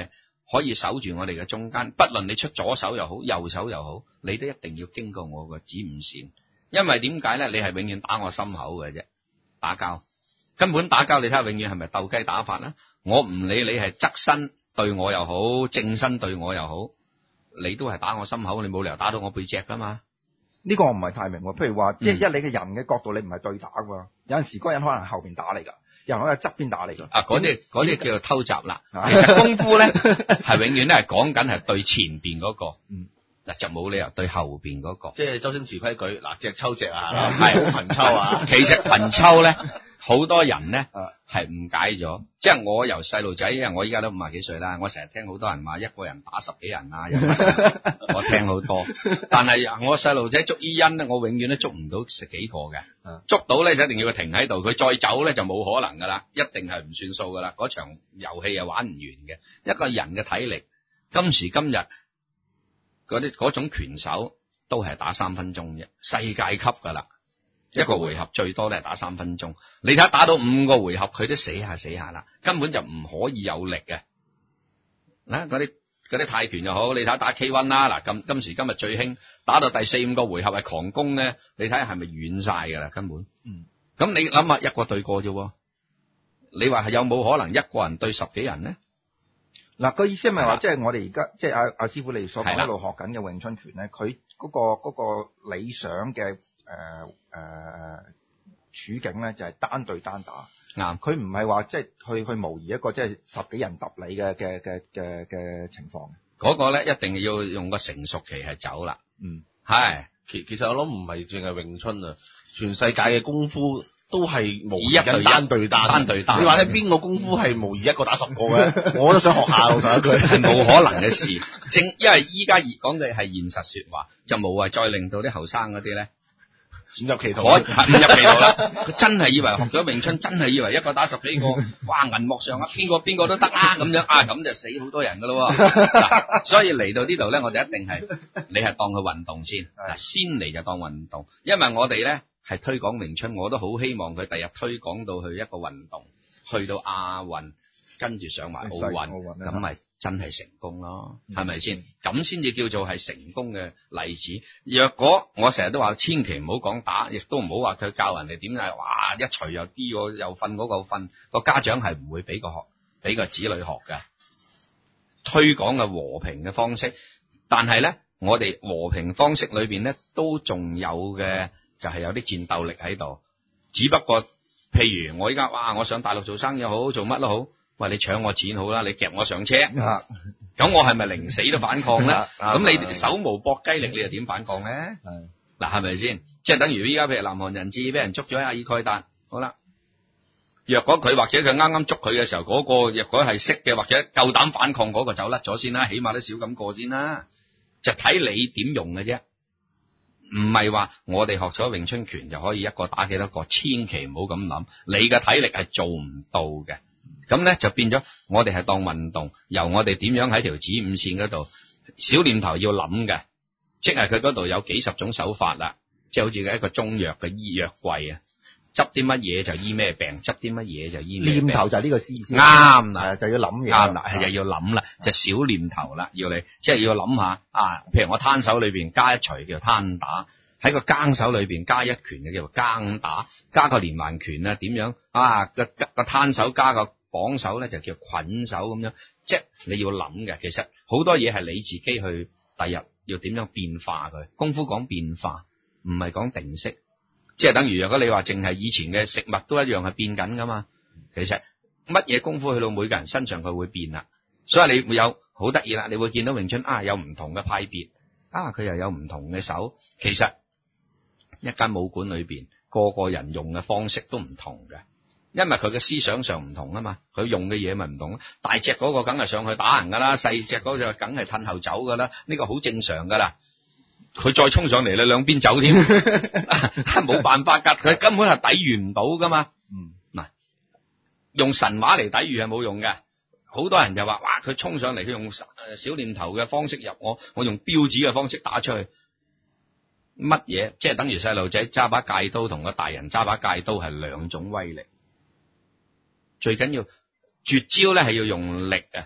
可以守住我哋嘅中間，不論你出左手又好，右手又好，你都一定要經過我個子午線。因為點解咧？你係永遠打我心口嘅啫，打交根本打交，你睇下永遠係咪鬥雞打法啦？我唔理你係側身對我又好，正身對我又好，你都係打我心口，你冇理由打到我背脊噶嘛？ 呢個我唔係太明喎。譬如話，即係嗯一你嘅人嘅角度，你唔係對打㗎，有陣時嗰個人可能後邊打你㗎，有人可能喺側邊打你㗎。 啊，嗰啲嗰啲叫做偷襲啦。 啊其實功夫咧係永遠咧係講緊係對前邊嗰個， 嗯嗱就冇理由對後邊嗰個。 即係周星馳規矩，嗱隻抽隻啊， 係好群抽啊。 其實群抽咧，好多人咧啊係誤解咗。即係我由細路仔，因為我依家都五十幾歲啦，我成日聽好多人話一個人打十幾人啊，又乜我聽好多。但係我細路仔捉伊恩咧，我永遠都捉唔到十幾個嘅。 啊捉到咧就一定要佢停喺度，佢再走咧就冇可能噶啦，一定係唔算數噶啦。嗰場遊戲係玩唔完嘅。一個人嘅體力，今時今日嗰啲嗰種拳手都係打三分鐘啫，世界級噶啦。一個回合最多咧係打三分鐘，你睇打到五個回合佢都死下死下啦，根本就唔可以有力嘅。嗱，嗰啲嗰啲泰拳又好，你睇打 K 一 啦，嗱今今時今日最興打到第四五個回合係狂攻咧，你睇係咪軟晒噶啦根本？ 嗯， 咁你諗下一個對過啫，你話係有冇可能一個人對十幾人咧？ 嗱，個意思係咪話， 係啦即係我哋而家即係阿阿師傅你所講係啦一路學緊嘅詠春拳咧，佢嗰個嗰個理想嘅誒誒處境咧，就係單對單打。 啱， 佢唔係話即係去去模擬一個即係十幾人揼你嘅嘅嘅嘅嘅情況。 嗰個咧一定要用個成熟期係走啦。 嗯， 係其其實我諗唔係淨係詠春啊，全世界嘅功夫都係模擬一對一緊單對單。 單對單你話咧邊個功夫係模擬一個打十個嘅？我都想學下，老實一句。 係冇可能嘅事。正因為依家講嘅係現實說話，就冇話再令到啲後生嗰啲咧。 誤入歧途。 我係誤入歧途啦！佢真係以為學咗詠春，真係以為一個打十幾個，哇！銀幕上啊，邊個邊個都得啦咁樣啊，咁就死好多人噶咯。嗱，所以嚟到呢度咧，我哋一定係你係當佢運動先，嗱，先嚟就當運動，因為我哋咧係推廣詠春，我都好希望佢第日推廣到去一個運動，去到亞運，跟住上埋奧運， 奧運啊咁咪真係成功咯，係咪先？咁先至叫做係成功嘅例子。若果我成日都話，千祈唔好講打，亦都唔好話佢教人哋點解，哇！一錘又啲個又瞓嗰個瞓，個家長係唔會俾個學俾個子女學嘅。推廣嘅和平嘅方式，但係咧，我哋和平方式裏邊咧，都仲有嘅就係有啲戰鬥力喺度。只不過，譬如我依家哇，我上大陸做生意好，做乜都好。喂，你搶我錢好啦，你夾我上車，咁、 啊、 我係咪寧死都反抗咧？咁、 啊、 你手無搏雞力，你又點反抗咧？ 係嗱，係咪先？即係等於依家譬如南韓人質俾人捉咗喺阿爾蓋達，好啦。若果佢或者佢啱啱捉佢嘅時候，嗰、嗰個若果係識嘅，或者夠膽反抗嗰個走甩咗先啦，起碼都少咁過先啦。就睇你點用嘅啫，唔係話我哋學咗詠春拳就可以一個打幾多個，千祈唔好咁諗，你嘅體力係做唔到嘅。咁咧就變咗，我哋係當運動，由我哋點樣喺條子午線嗰度，小念頭要諗嘅，即係佢嗰度有幾十種手法啦，即係好似一個中藥嘅醫藥櫃啊，執啲乜嘢就醫咩病，執啲乜嘢就醫咩病。 念頭就係呢個意思。 啱啦， 就要諗嘢。 啱啦，係就要諗啦，就小念頭啦，要你即係要諗下啊，譬如我攤手裏邊加一錘叫做攤打。喺個更手裏邊加一拳嘅叫做更打，加個連環拳啊，點樣啊？個個攤手加個綁手咧就叫捆手咁樣，即係你要諗嘅。其實好多嘢係你自己去第日要點樣變化佢。功夫講變化，唔係講定式。即係等於如果你話淨係以前嘅食物都一樣係變緊噶嘛。其實乜嘢功夫去到每個人身上佢會變啦。所以你會有好得意啦，你會見到詠春啊有唔同嘅派別啊，佢又有唔同嘅手。其實一間武館裏邊，個個人用嘅方式都唔同嘅，因為佢嘅思想上唔同啊嘛，佢用嘅嘢咪唔同。大隻嗰個梗係上去打人噶啦，細隻嗰個梗係褪後走噶啦，呢個好正常噶啦。佢再衝上嚟，你兩邊走添，冇辦法噶，佢根本係抵禦唔到噶嘛。 嗯， 嗱，用神話嚟抵禦係冇用嘅。好多人就話，哇，佢衝上嚟，佢用小念頭嘅方式入我，我用標指嘅方式打出去。乜嘢？即係等於細路仔揸把戒刀同個大人揸把戒刀係兩種威力。最緊要絕招咧係要用力啊，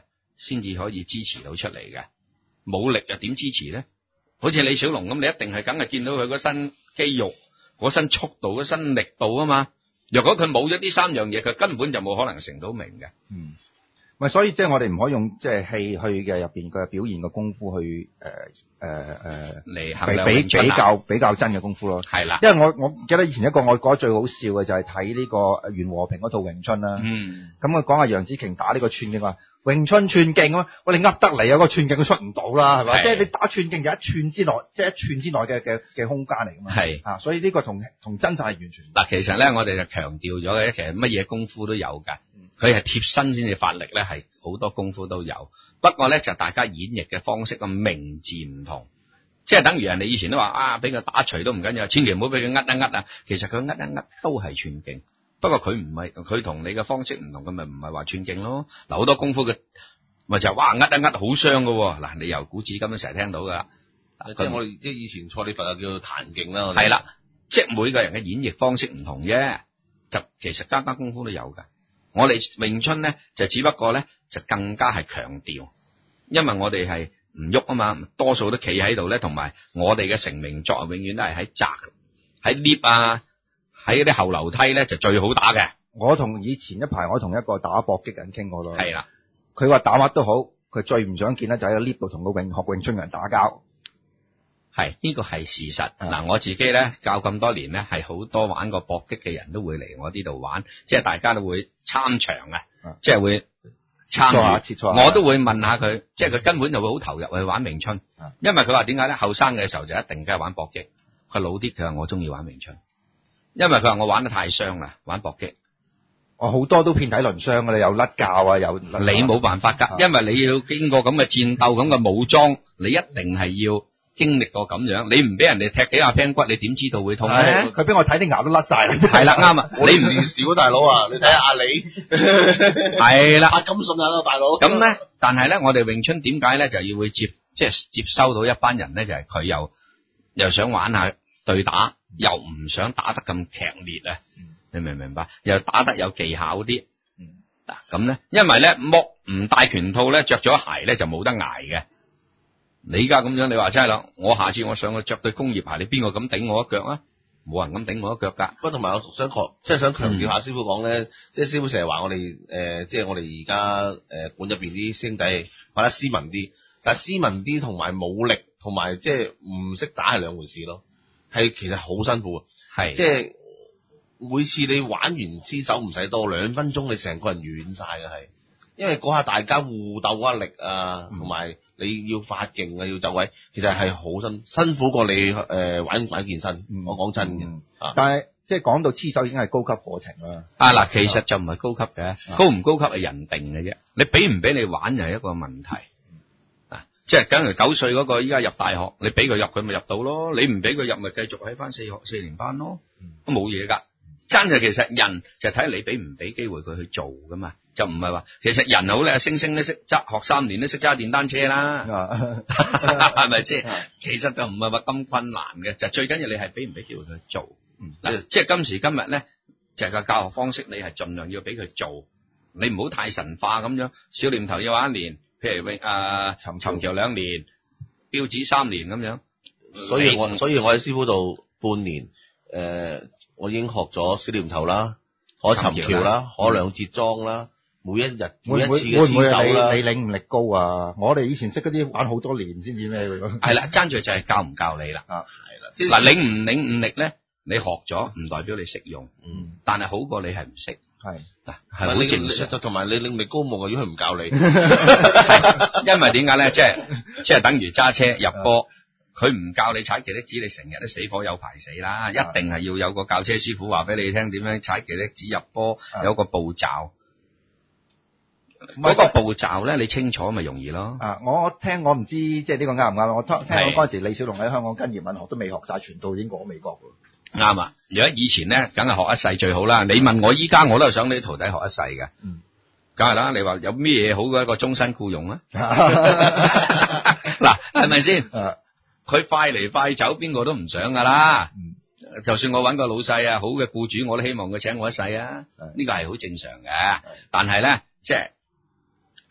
先至可以支持到出嚟嘅，冇力又點支持咧？好似李小龍咁，你一定係梗係見到佢嗰身肌肉、嗰身速度、嗰身力度啊嘛。若果佢冇咗呢三樣嘢，佢根本就冇可能成到名嘅。 嗯。咪所以即係我哋唔可以用即係戲去嘅入邊嘅表現嘅功夫去誒誒誒嚟衡量比比詠春啊比較比較真嘅功夫咯。 係啦， 因為我我記得以前一個我覺得最好笑嘅就係睇呢個袁和平嗰套詠春啦。 嗯， 咁佢講阿楊紫瓊打呢個串勁話詠春串勁啊嘛，喂你噏得嚟有個串勁都出唔到啦，係咪？ 係即係你打串勁就一寸之內，即係一寸之內嘅嘅嘅空間嚟㗎嘛。 係啊，所以呢個同同真實係完全嗱，其實咧我哋就強調咗嘅，其實乜嘢功夫都有㗎。佢係貼身先至發力咧，係好多功夫都有。不過咧就大家演繹嘅方式個名字唔同，即係等於人哋以前都話啊，俾佢打錘都唔緊要，千祈唔好俾佢呃一呃啊。其實佢呃一呃都係串勁，不過佢唔係佢同你嘅方式唔同，咁咪唔係話串勁咯。嗱，好多功夫嘅咪就係哇呃一呃好傷㗎喎。嗱，你由古至今都成日聽到㗎。 即係我哋即係以前蔡李佛啊叫做彈勁啦。 係啦，即係每個人嘅演繹方式唔同啫，就其實間間功夫都有㗎。我哋詠春咧就只不過咧就更加係強調，因為我哋係唔喐啊嘛，多數都企喺度咧，同埋我哋嘅成名作永遠都係喺窄喺 lift 啊，喺啲後樓梯咧就最好打嘅。 我同以前一排我同一個打搏擊人傾過咯。 係啦， 佢話打乜都好，佢最唔想見咧就喺個 lift 度同個詠學詠春人打交。 係呢個係事實。 嗯嗱，我自己咧教咁多年咧，係好多玩過搏擊嘅人都會嚟我呢度玩，即係大家都會參場啊， 嗯即係會參與。 切磋下我都會問下佢，即係佢根本就會好投入去玩詠春， 嗯因為佢話點解咧？後生嘅時候就一定梗係玩搏擊，佢老啲佢話我中意玩詠春，因為佢話我玩得太傷啦，玩搏擊。 我好多都遍體鱗傷㗎啦，有甩臼啊，有你冇辦法㗎， 啊因為你要經過咁嘅戰鬥咁嘅武裝，你一定係要經歷過咁樣，你唔俾人哋踢幾下頸骨，你點知道會痛咧？ 係佢俾我睇啲牙都甩晒啦。 係啦，啱啊！ 我哋唔練少大佬啊，你睇下阿李係啦， 阿金信啊大佬。 咁咧，但係咧，我哋詠春點解咧就要會接，即係接收到一班人咧，就係佢又又想玩下對打，又唔想打得咁劇烈啊！你明唔明白？又打得有技巧啲。嗱咁咧，因為咧剝唔戴拳套咧，着咗鞋咧就冇得捱嘅。你而家咁樣，你話真係啦，我下次我上去着對工業鞋，你邊個敢頂我一腳啊？冇人敢頂我一腳㗎。 不過同埋我想強，即係想強調下師傅講咧，即係師傅成日話我哋誒，即係我哋而家誒館入邊啲兄弟玩得斯文啲，但係斯文啲同埋武力同埋即係唔識打係兩回事咯，係其實好辛苦啊， 係即係每次你玩完支手唔使多兩分鐘，你成個人軟晒嘅係，因為嗰下大家互鬥嗰下力啊，同埋。你要發勁啊，要走位，其實係好辛辛苦過你誒、呃、玩玩健身。 嗯、 我講真嘅、 嗯，但係即係講到黐手已經係高級課程啦。 啊嗱，其實就唔係高級嘅、啊，高唔高級係人定嘅啫。你俾唔俾你玩就係一個問題。啊，即係梗係九歲嗰個依家入大學，你俾佢入佢咪入到咯，你唔俾佢入咪繼續喺翻四學四年班咯，都冇嘢㗎。真係其實人就睇你俾唔俾機會佢去做㗎嘛。就唔係話，其實人好叻，星星都識揸，學三年都識揸電單車啦，係咪先？其實就唔係話咁困難嘅，就最緊要你係俾唔俾機會佢做。嗱、嗯，即係今時今日咧，就係、是、個教學方式，你係盡量要俾佢做，你唔好太神化咁樣。小念頭要玩一年，譬如誒尋尋橋兩年，標指三年咁樣。 所以我所以我喺師傅度半年，誒、呃，我已經學咗小念頭啦，學尋橋啦，學兩節樁啦。每一日每一次嘅會唔會手啦， 你你領悟力高啊？我哋以前識嗰啲玩好多年先至咩嘅咁。 係啦，爭住就係教唔教你啦。 啊， 係啦，嗱，領唔領悟力咧？你學咗唔代表你識用， 嗯， 但係好過你係唔識。 係嗱，係好正常。 就同埋你領悟力高冇，如果佢唔教你， 因為點解咧？即係即係等於揸車入波，佢唔教你踩騎力子，你成日都死火有排死啦。一定係要有個教車師傅話俾你聽點樣踩騎力子入波，有個步驟。嗰、那個步驟咧，你清楚咪容易咯。 啊，我聽我唔知即係呢個啱唔啱。我聽聽講嗰陣時李小龍喺香港跟葉問學都未學晒，全套已經過美國㗎。 啱啊！如果以前咧，梗係學一世最好啦。你問我依家，我都係想你徒弟學一世嘅。嗯，梗係啦。你話有咩嘢好過一個終身僱傭啊？嗱，係咪先？佢快嚟快走，邊個都唔想噶啦。嗯，就算我揾個老細啊，好嘅僱主，我都希望佢請我一世啊。呢個係好正常嘅。但係咧，即係。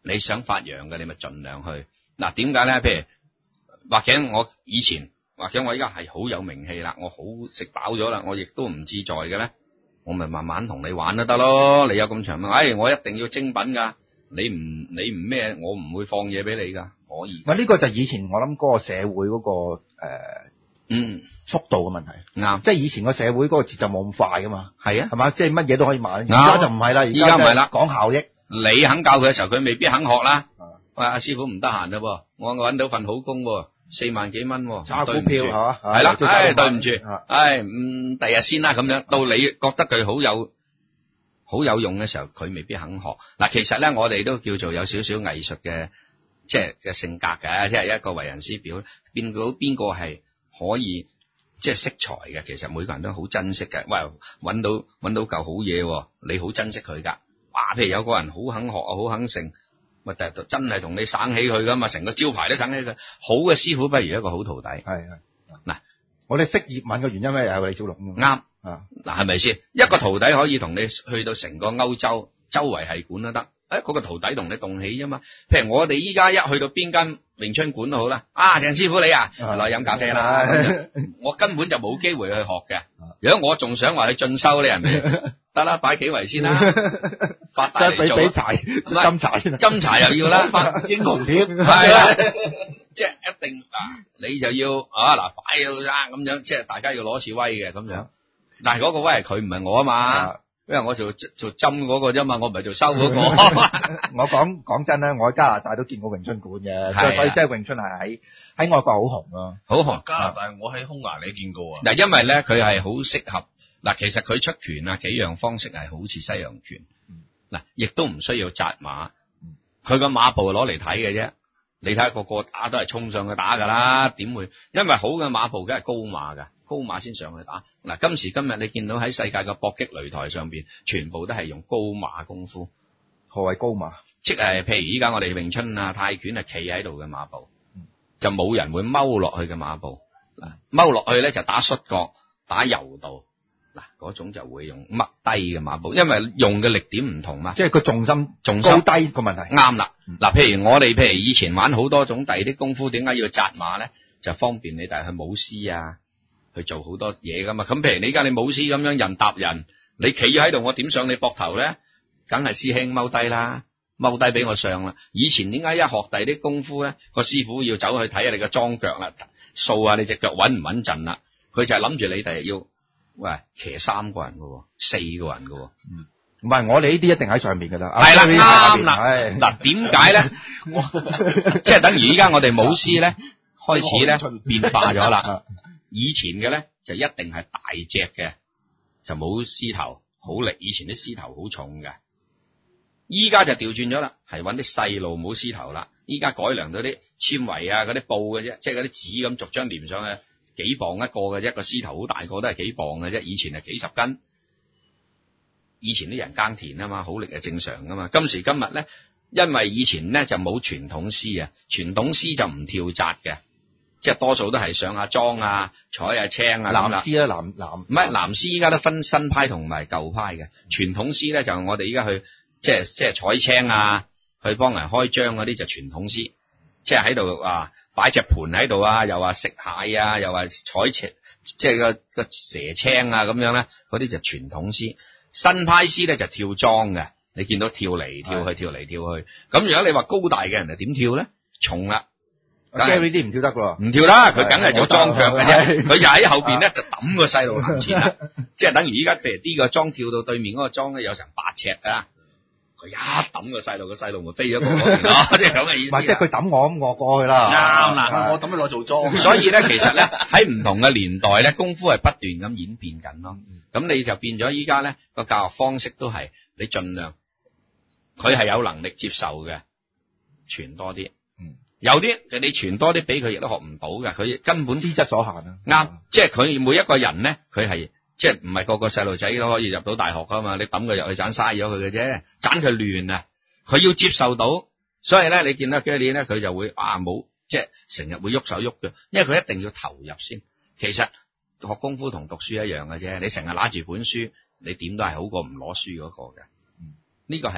你想發揚嘅，你咪盡量去。嗱，點解咧？譬如或者我以前，或者我而家係好有名氣啦，我好食飽咗啦，我亦都唔自在嘅咧，我咪慢慢同你玩都得咯。你有咁長命，哎，我一定要精品噶，你唔你唔咩，我唔會放嘢俾你噶，可以。 嗱，呢個就以前我諗嗰個社會嗰、嗰個誒、呃、 嗯速度嘅問題， 啱， 即係以前個社會嗰個節奏冇咁快噶嘛， 係啊， 係嘛，即係乜嘢都可以買，而家就唔係啦，而家唔係啦， 講效益。 你肯教佢嘅時候，佢未必肯學啦。喂，阿師傅唔得閒啦噃，我搵到份好工喎，四萬幾蚊， 炒股票係嘛？ 係啦，唉，對唔住， 啊唉，嗯，第日先啦，咁樣到你覺得佢好有好有用嘅時候，佢未必肯學。嗱，其實咧，我哋都叫做有少少藝術嘅，即係嘅性格嘅，即係一個為人師表，變到邊個係可以即係識才嘅。其實每個人都好珍惜嘅。喂，搵到搵到嚿好嘢，你好珍惜佢噶。哇，譬如有個人好肯學啊，好肯成。咪就真係同你省起佢噶嘛，成個招牌都省起佢。好嘅師傅不如一個好徒弟。係係嗱，我哋識葉問嘅原因咩？又係李小龍啱啊。嗱，係咪先？一個徒弟可以同你去到成個歐洲周圍係館都得。誒、哎，嗰、那個徒弟同你動起啫嘛。譬如我哋依家一去到邊間詠春館都好啦。啊，鄭師傅你啊，來飲咖啡啦。我根本就冇機會去學嘅。如果我仲想話去進修呢，人哋得啦，擺幾圍先啦。發大嚟做，俾柴斟茶先，斟茶又要啦，發英雄帖係啦，即係一定嗱，你就要啊嗱擺到啦咁樣，即係大家要攞次威嘅咁樣。但係嗰個威係佢唔係我啊嘛，因為我做做針嗰個啫嘛，我唔係做收嗰個。我講講真咧，我喺加拿大都見過詠春館嘅，所以即係詠春係喺喺外國好紅啊，好紅。 加拿大我喺匈牙利見過啊。 嗱，因為咧佢係好適合嗱，其實佢出拳啊幾樣方式係好似西洋拳。嗱，亦都唔需要紮馬，佢個馬步攞嚟睇嘅啫。你睇下個個打都係衝上去打噶啦，點會？因為好嘅馬步梗係高馬噶，高馬先上去打。嗱，今時今日你見到喺世界嘅搏擊擂台上邊，全部都係用高馬功夫。何謂高馬？即係譬如依家我哋詠春啊、泰拳係企喺度嘅馬步，就冇人會踎落去嘅馬步。嗱，踎落去咧就打摔角、打柔道。嗱，嗰種就會用乜低嘅馬步，因為用嘅力點唔同嘛，即係個重心重心高低個問題。啱啦，嗱、嗯，譬如我哋譬如以前玩好多種第啲功夫，點解要紮馬咧？就方便你哋去舞獅啊，去做好多嘢噶嘛。咁譬如你而家你舞獅咁樣人搭人，你企喺度，我點上你膊頭咧？梗係師兄踎低啦，踎低俾我上啦。以前點解一學第啲功夫咧？個師傅要走去睇下你個樁腳啦，掃下你隻腳穩唔穩陣啦。佢就係諗住你哋要。喂，騎三個人嘅，四個人嘅，嗯，唔係我哋呢啲一定喺上面噶啦，係啦，啱啦，嗱，點解咧？即係等於依家我哋舞獅咧，開始咧變化咗啦。以前嘅咧就一定係大隻嘅，就冇獅頭，好力。以前啲獅頭好重嘅，依家就調轉咗啦，係搵啲細路冇獅頭啦。依家改良咗啲纖維啊，嗰啲布嘅啫，即係嗰啲紙咁逐張連上去。幾磅一個嘅啫，個獅頭好大個都係幾磅嘅啫。以前係幾十斤，以前啲人耕田啊嘛，好力係正常噶嘛。今時今日咧，因為以前咧就冇傳統獅啊，傳統獅就唔跳紮嘅，即係多數都係上下莊啊、採下青啊。藍獅啊，藍藍唔係藍獅，依家都分新派同埋舊派嘅。傳統獅咧就我哋依家去即係即係採青啊，去幫人開張嗰啲就傳統獅，即係喺度啊。擺隻盤喺度啊，又話食蟹啊，又話採青，即係個個蛇青啊咁樣咧，嗰啲就傳統獅。新派獅咧就跳莊嘅，你見到跳嚟跳去，跳嚟跳去。咁如果你話高大嘅人係點跳咧？重啦，梗係呢啲唔跳得㗎，唔跳啦，佢梗係做莊腳嘅啫。佢就喺後邊咧就抌個細路行前啦，即係等於依家譬如呢個莊跳到對面嗰個莊咧有成八尺㗎。佢一抌個細路，個細路咪飛咗過去咯，即係咁嘅意思。唔係，即係佢抌我咁，我過去啦。啱啦，我抌咗落做莊。所以咧，其實咧喺唔同嘅年代咧，功夫係不斷咁演變緊咯。咁你就變咗依家咧個教學方式都係你盡量，佢係有能力接受嘅，傳多啲。嗯，有啲你傳多啲俾佢，亦都學唔到嘅。佢根本資質所限啊。啱，即係佢每一個人咧，佢係。即係唔係個個細路仔都可以入到大學噶嘛？你抌佢入去盞嘥咗佢嘅啫，盞佢亂啊！佢要接受到，所以咧你見到幾年咧，佢就會啊冇即係成日會喐手喐腳，因為佢一定要投入先。其實學功夫同讀書一樣嘅啫，你成日拿住本書，你點都係好過唔攞書嗰個嘅。呢個係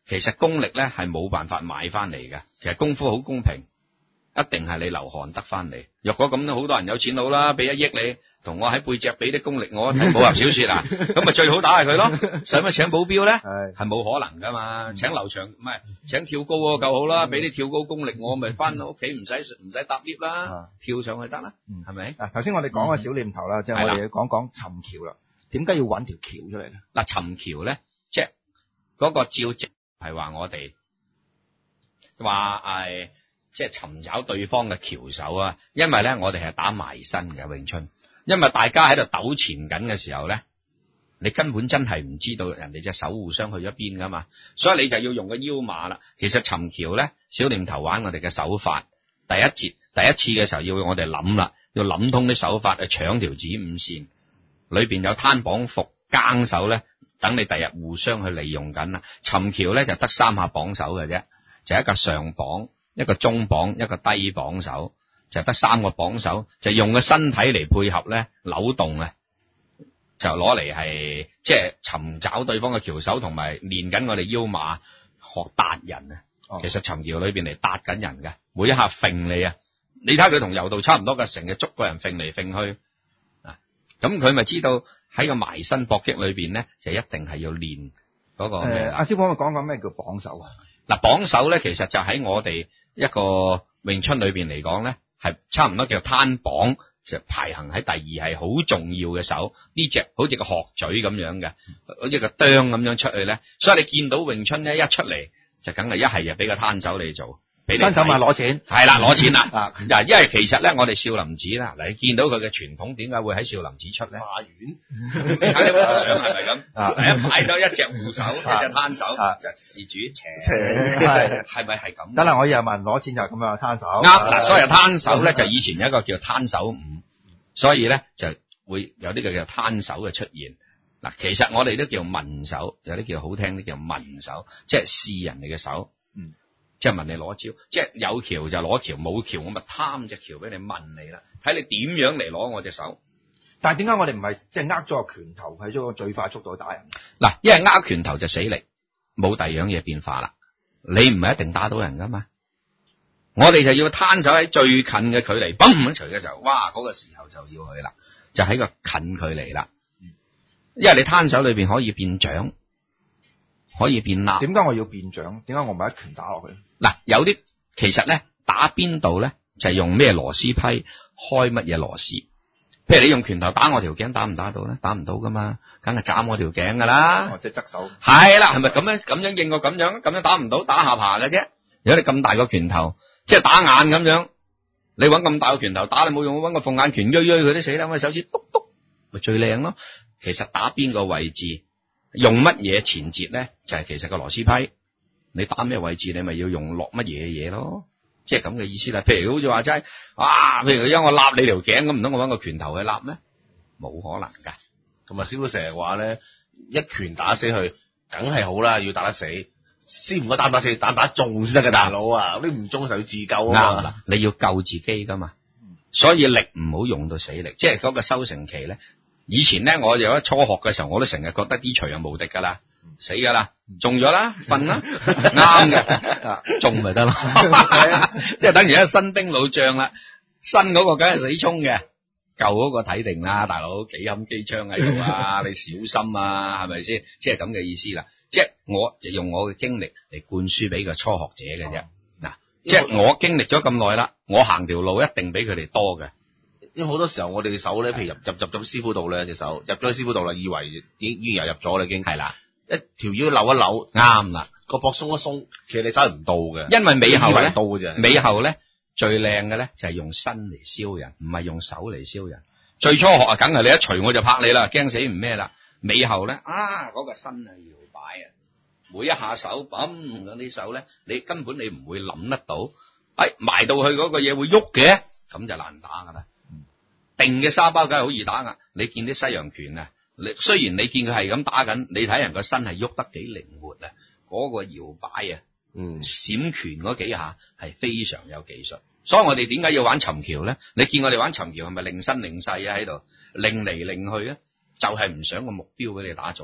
其實功力咧係冇辦法買翻嚟嘅。其實功夫好公平，一定係你流汗得翻嚟。若果咁，好多人有錢佬啦，俾一億你，同我喺背脊俾啲功力我睇武俠小說啊，咁咪最好打係佢咯。使乜請保鏢咧？係係冇可能噶嘛。請劉翔唔係請跳高嗰個夠好啦，俾啲跳高功力我，咪翻屋企唔使唔使搭 lift 啦，跳上去得啦，係咪？ 嗱，頭先我哋講個小念頭啦，即係我哋講講尋橋啦。點解要揾條橋出嚟咧？ 嗱，尋橋咧，即係嗰個照直係話我哋話誒，即係尋找對方嘅橋手啊。因為咧，我哋係打埋身嘅詠春，因為大家喺度糾纏緊嘅時候咧，你根本真係唔知道人哋隻手互相去咗邊噶嘛，所以你就要用個腰馬啦。其實尋橋咧，小念頭玩我哋嘅手法，第一節第一次嘅時候要我哋諗啦，要諗通啲手法去搶條子午線。裏邊有攤綁伏更手咧，等你第日互相去利用緊啦。尋橋咧就得三下綁手嘅啫，就一個上綁、一個中綁、一個低綁手，就得三個綁手，就用個身體嚟配合咧扭動啊，就攞嚟係即係尋找對方嘅橋手，同埋練緊我哋腰馬學達人啊。哦、其實尋橋裏邊嚟達緊人嘅，每一下揈你啊，你睇佢同柔道差唔多嘅，成日捉個人揈嚟揈去。咁佢咪知道喺個埋身搏擊裏邊咧，就一定係要練嗰個咩？ 阿師傅可唔可以講講咩叫綁手啊？ 嗱，綁手咧，其實就喺我哋一個詠春裏邊嚟講咧，係差唔多叫攤綁，就排行喺第二，係好重要嘅手。呢隻好似個鶴嘴咁樣嘅，好似個釘咁樣出去咧。所以你見到詠春咧一出嚟，就梗係一係就俾個攤手你做。 攤手咪攞錢， 係啦，攞錢啦。嗱，因為其實咧，我哋少林寺啦，嗱，你見到佢嘅傳統，點解會喺少林寺出咧？馬丸，你睇你個相係咪咁？啊，一擺咗一隻護手，一隻攤手，就事主邪，係係咪係咁？ 得啦，我以後問攞錢就係咁樣攤手。 啱嗱，所以攤手咧就以前有一個叫攤手舞，所以咧就會有啲叫攤手嘅出現。嗱，其實我哋都叫問手，有啲叫好聽啲叫問手，即係試人哋嘅手。嗯。即係問你攞招，即係有橋就攞橋，冇橋我咪貪隻橋俾你問你啦，睇你點樣嚟攞我隻手。 但係點解我哋唔係即係握咗個拳頭喺咗個最快速度去打人？ 嗱，因為握拳頭就死力，冇第二樣嘢變化啦。你唔係一定打到人噶嘛，我哋就要攤手喺最近嘅距離，嘣一錘嘅時候，哇嗰、嗰個時候就要去啦，就喺個近距離啦。因為你攤手裏邊可以變掌。可以變立。點解我要變掌？點解我唔係一拳打落去？ 嗱，有啲其實咧打邊度咧就係用咩螺絲批開乜嘢螺絲。譬如你用拳頭打我條頸，打唔打到咧？打唔到噶嘛，梗係斬我條頸噶啦。 哦，即係側手。 係啦，係咪咁樣咁樣應過咁樣？咁樣打唔到，打下巴嘅啫。如果你咁大個拳頭，即係打眼咁樣，你搵咁大個拳頭打你冇用，搵個鳳眼拳，鋥鋥佢都死啦。我手指篤篤，咪最靚咯。其實打邊個位置？用乜嘢前節咧？就係、是、其實個螺絲批，你打咩位置，你咪要用落乜嘢嘢咯，即係咁嘅意思啦。譬如好似話齋，啊，譬如因為我揦你條頸咁，唔通我搵個拳頭去揦咩？冇可能噶。 同埋師傅成日話咧，一拳打死佢，梗係好啦，要打得死，先唔該打唔打死，打唔打中先得嘅，大佬啊！你唔中就要自救啊嘛。 你要救自己噶嘛，所以力唔好用到死力，即係嗰個收成期咧。以前咧，我有一初學嘅時候，我都成日覺得啲錘係無敵噶啦，死噶啦，中咗啦，瞓啦，啱嘅，中咪得咯，即係等於一新兵老將啦，新嗰個梗係死衝嘅，舊嗰個睇定啦，大佬幾冚機槍喺度啊，你小心啊，係咪先？即係咁嘅意思啦，即係我就用我嘅經歷嚟灌輸俾個初學者嘅啫，嗱，即係我經歷咗咁耐啦，我行條路一定比佢哋多嘅。 因為好多時候我哋手咧，譬如入入入咗師傅度咧，隻手入咗師傅度啦，以為已經已經入入咗啦，已經係啦，一條腰扭一扭，啱啦，個膊鬆一鬆，其實你手係唔到嘅，因為尾後咧，到嘅啫。尾後咧最靚嘅咧就係用身嚟燒人，唔係用手嚟燒人。最初學啊，梗係你一捶我就拍你啦，驚死唔咩啦。尾後咧啊，嗰個身係搖擺啊，每一下手咁嗰啲手咧，你根本你唔會諗得到，哎埋到去嗰個嘢會喐嘅，咁就難打噶啦。定嘅沙包梗係好易打噶，你見啲西洋拳啊，你雖然你見佢係咁打緊，你睇人個身係喐得幾靈活啊，嗰個搖擺啊，嗯，閃拳嗰幾下係非常有技術，所以我哋點解要玩尋橋咧？你見我哋玩尋橋係咪擰身擰勢啊喺度，擰嚟擰去啊，就係唔想個目標俾你打中，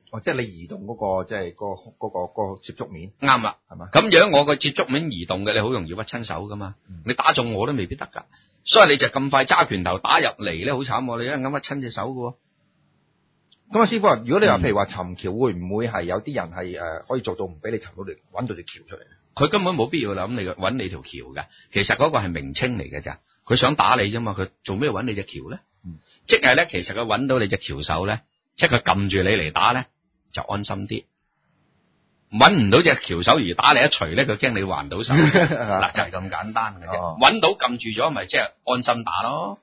哦，即係你移動嗰、個即係、個嗰、個嗰、個接觸面， 啱啦， 係嘛？ 咁樣我個接觸面移動嘅，你好容易屈親手噶嘛。 嗯你打中我都未必得㗎，所以你就咁快揸拳頭打入嚟咧，好慘喎！你一啱屈親隻手㗎喎。 咁啊，師傅啊，如果你話嗯譬如話尋橋，會唔會係有啲人係誒、呃、可以做到唔俾你尋到你揾到條橋出嚟？ 佢根本冇必要諗你揾你條橋嘅，其實嗰個係名稱嚟嘅咋，佢想打你啫嘛，佢做咩揾你隻橋咧？ 嗯、 即係咧，其實佢揾到你隻橋手咧，即係佢撳住你嚟打咧，就安心啲。揾唔到隻橋手而打你一錘咧，佢驚你還到手。嗱就係咁簡單嘅啫。揾、哦、到撳住咗，咪即係安心打咯。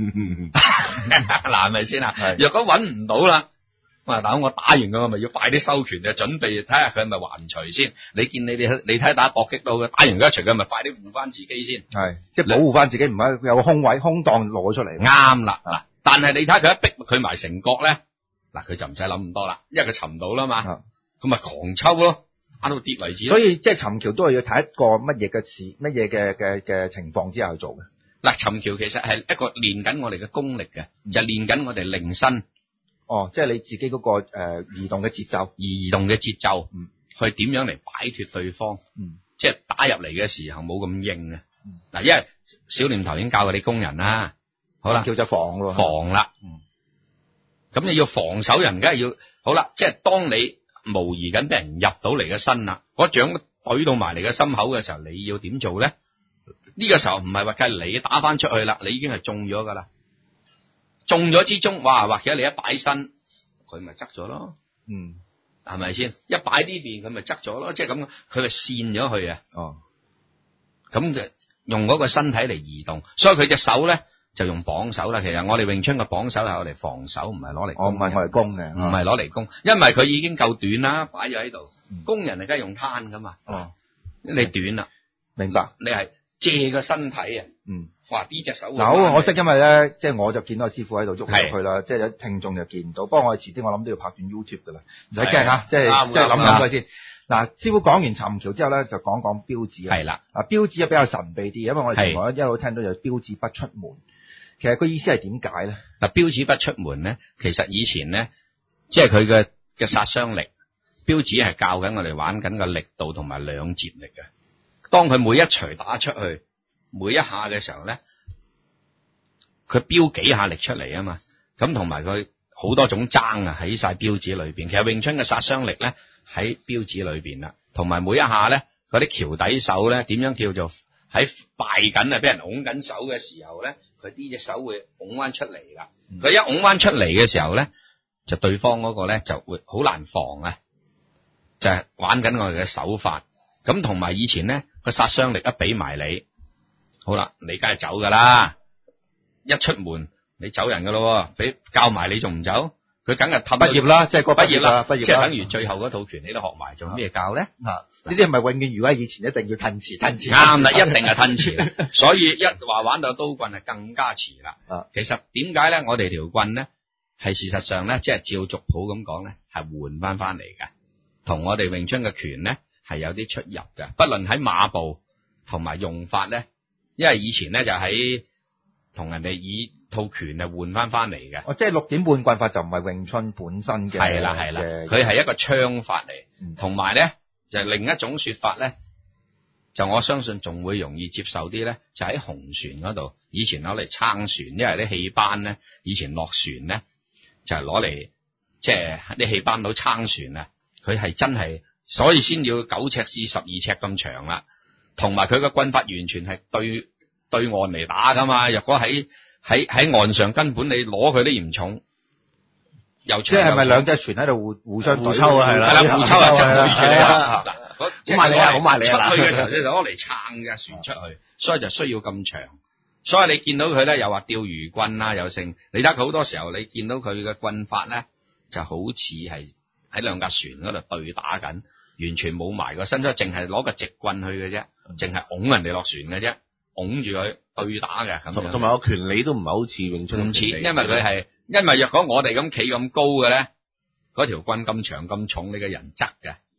嗱係咪先啊？若果揾唔到啦，哇！但我打完佢，我咪要快啲收拳，就準備睇下佢係咪還錘先。你見你哋你睇打搏擊到嘅，打完佢一錘，佢咪快啲護翻自己先。係，即係保護翻自己，唔係有個空位空檔攞出嚟。啱啦，嗱，但係你睇佢一逼佢埋成角咧，嗱佢就唔使諗咁多啦，因為佢尋到啦嘛。咁咪狂抽咯，打到跌為止。所以即係尋橋都係要睇一個乜嘢嘅事，乜嘢嘅嘅嘅情況之下去做嘅。嗱，尋橋其實係一個練緊我哋嘅功力嘅，嗯、就係練緊我哋靈身。哦，即係你自己嗰、那個誒、呃、移動嘅節奏，移動嘅節奏，嗯，去點樣嚟擺脫對方，嗯，即係打入嚟嘅時候冇咁硬啊。嗱、嗯，因為小念頭已經教過你工人啦，好啦，叫咗防咯，防啦，嗯，咁你要防守人，梗係要好啦，即係當你模擬緊俾人入到嚟嘅身啦，嗰掌懟到埋嚟嘅心口嘅時候，你要點做咧？呢、這個時候唔係話計你打翻出去啦，你已經係中咗噶啦。中咗之中，哇！或者你一擺身，佢咪側咗咯。嗯，係咪先？一擺呢邊，佢咪側咗咯。即係咁，佢咪跣咗去啊。哦，咁就用嗰個身體嚟移動，所以佢隻手咧就用綁手啦。其實我哋詠春嘅綁手係攞嚟防守，唔係攞嚟攻。哦，唔係攞嚟攻嘅，唔係攞嚟攻，因為佢已經夠短啦，擺咗喺度。工人係梗係用攤噶嘛。哦，你短啦，明白？你係借個身體啊。嗯。哇！呢隻手嗱，好可惜，因為咧，即係我就見到師傅喺度喐嚟喐去啦，即係有聽眾就見唔到。不過我哋遲啲，我諗都要拍段 YouTube 噶啦，唔使驚啊！即係即係諗諗佢先。嗱，師傅講完尋橋之後咧，就講講標指啊。係啦，啊標指啊比較神秘啲，因為我哋從來一路聽到就標指不出門。其實個意思係點解咧？嗱，標指不出門咧，其實以前咧，即係佢嘅嘅殺傷力，標指係教緊我哋玩緊個力度同埋兩節力嘅。當佢每一錘打出去，每一下嘅時候咧，佢標幾下力出嚟啊嘛，咁同埋佢好多種爭啊喺晒標指裏邊。其實詠春嘅殺傷力咧喺標指裏邊啦，同埋每一下咧嗰啲橋底手咧點樣叫做喺敗緊啊，俾人拱緊手嘅時候咧，佢呢隻手會拱翻出嚟噶。佢、嗯、一拱翻出嚟嘅時候咧，就對方嗰個咧就會好難防啊，就係、是、玩緊我哋嘅手法。咁同埋以前咧個殺傷力一俾埋你。好啦，你梗係走噶啦！一出門你走人噶咯，俾教埋你仲唔走？佢梗係畢業啦，即係個畢業啦，畢業即係等於最後嗰套拳你都學埋，做咩教咧？呢啲係咪永遠如果以前一定要褪遲褪遲？啱啦，一定係褪遲。所以一話玩到刀棍係更加遲啦。其實點解咧？我哋條棍咧係事實上咧，即係照族譜咁講咧，係換翻翻嚟嘅，同我哋詠春嘅拳咧係有啲出入嘅。不論喺馬步同埋用法咧。因為以前咧就喺同人哋以套拳嚟換翻翻嚟嘅。哦，即係六點半棍法就唔係詠春本身嘅。係啦係啦，佢係一個槍法嚟，同埋咧就係另一種說法咧，就我相信仲會容易接受啲咧，就喺紅船嗰度，以前攞嚟撐船，因為啲戲班咧以前落船咧就係攞嚟即係啲戲班佬撐船啊，佢係真係，所以先要九尺至十二尺咁長啦。同埋佢個棍法完全係對對岸嚟打噶嘛，若果喺喺喺岸上根本你攞佢都嫌重，又即係咪兩隻船喺度互互相互抽啊？係啦，係啦，互抽啊，即係對住你啊！嗱，好埋你啊，好埋你啊！出去嘅時候咧就攞嚟撐嘅船出去，所以就需要咁長。所以你見到佢咧又話釣魚棍啊，又剩，你睇佢好多時候你見到佢嘅棍法咧就好似係喺兩架船嗰度對打緊，完全冇埋個身，所以淨係攞個直棍去嘅啫。淨係拱人哋落船嘅啫，拱住佢對打嘅咁樣。同埋個拳理都唔係好似詠春咁似，因為佢係，因為若果我哋咁企咁高嘅咧，嗰條棍咁長咁重，你個人側嘅，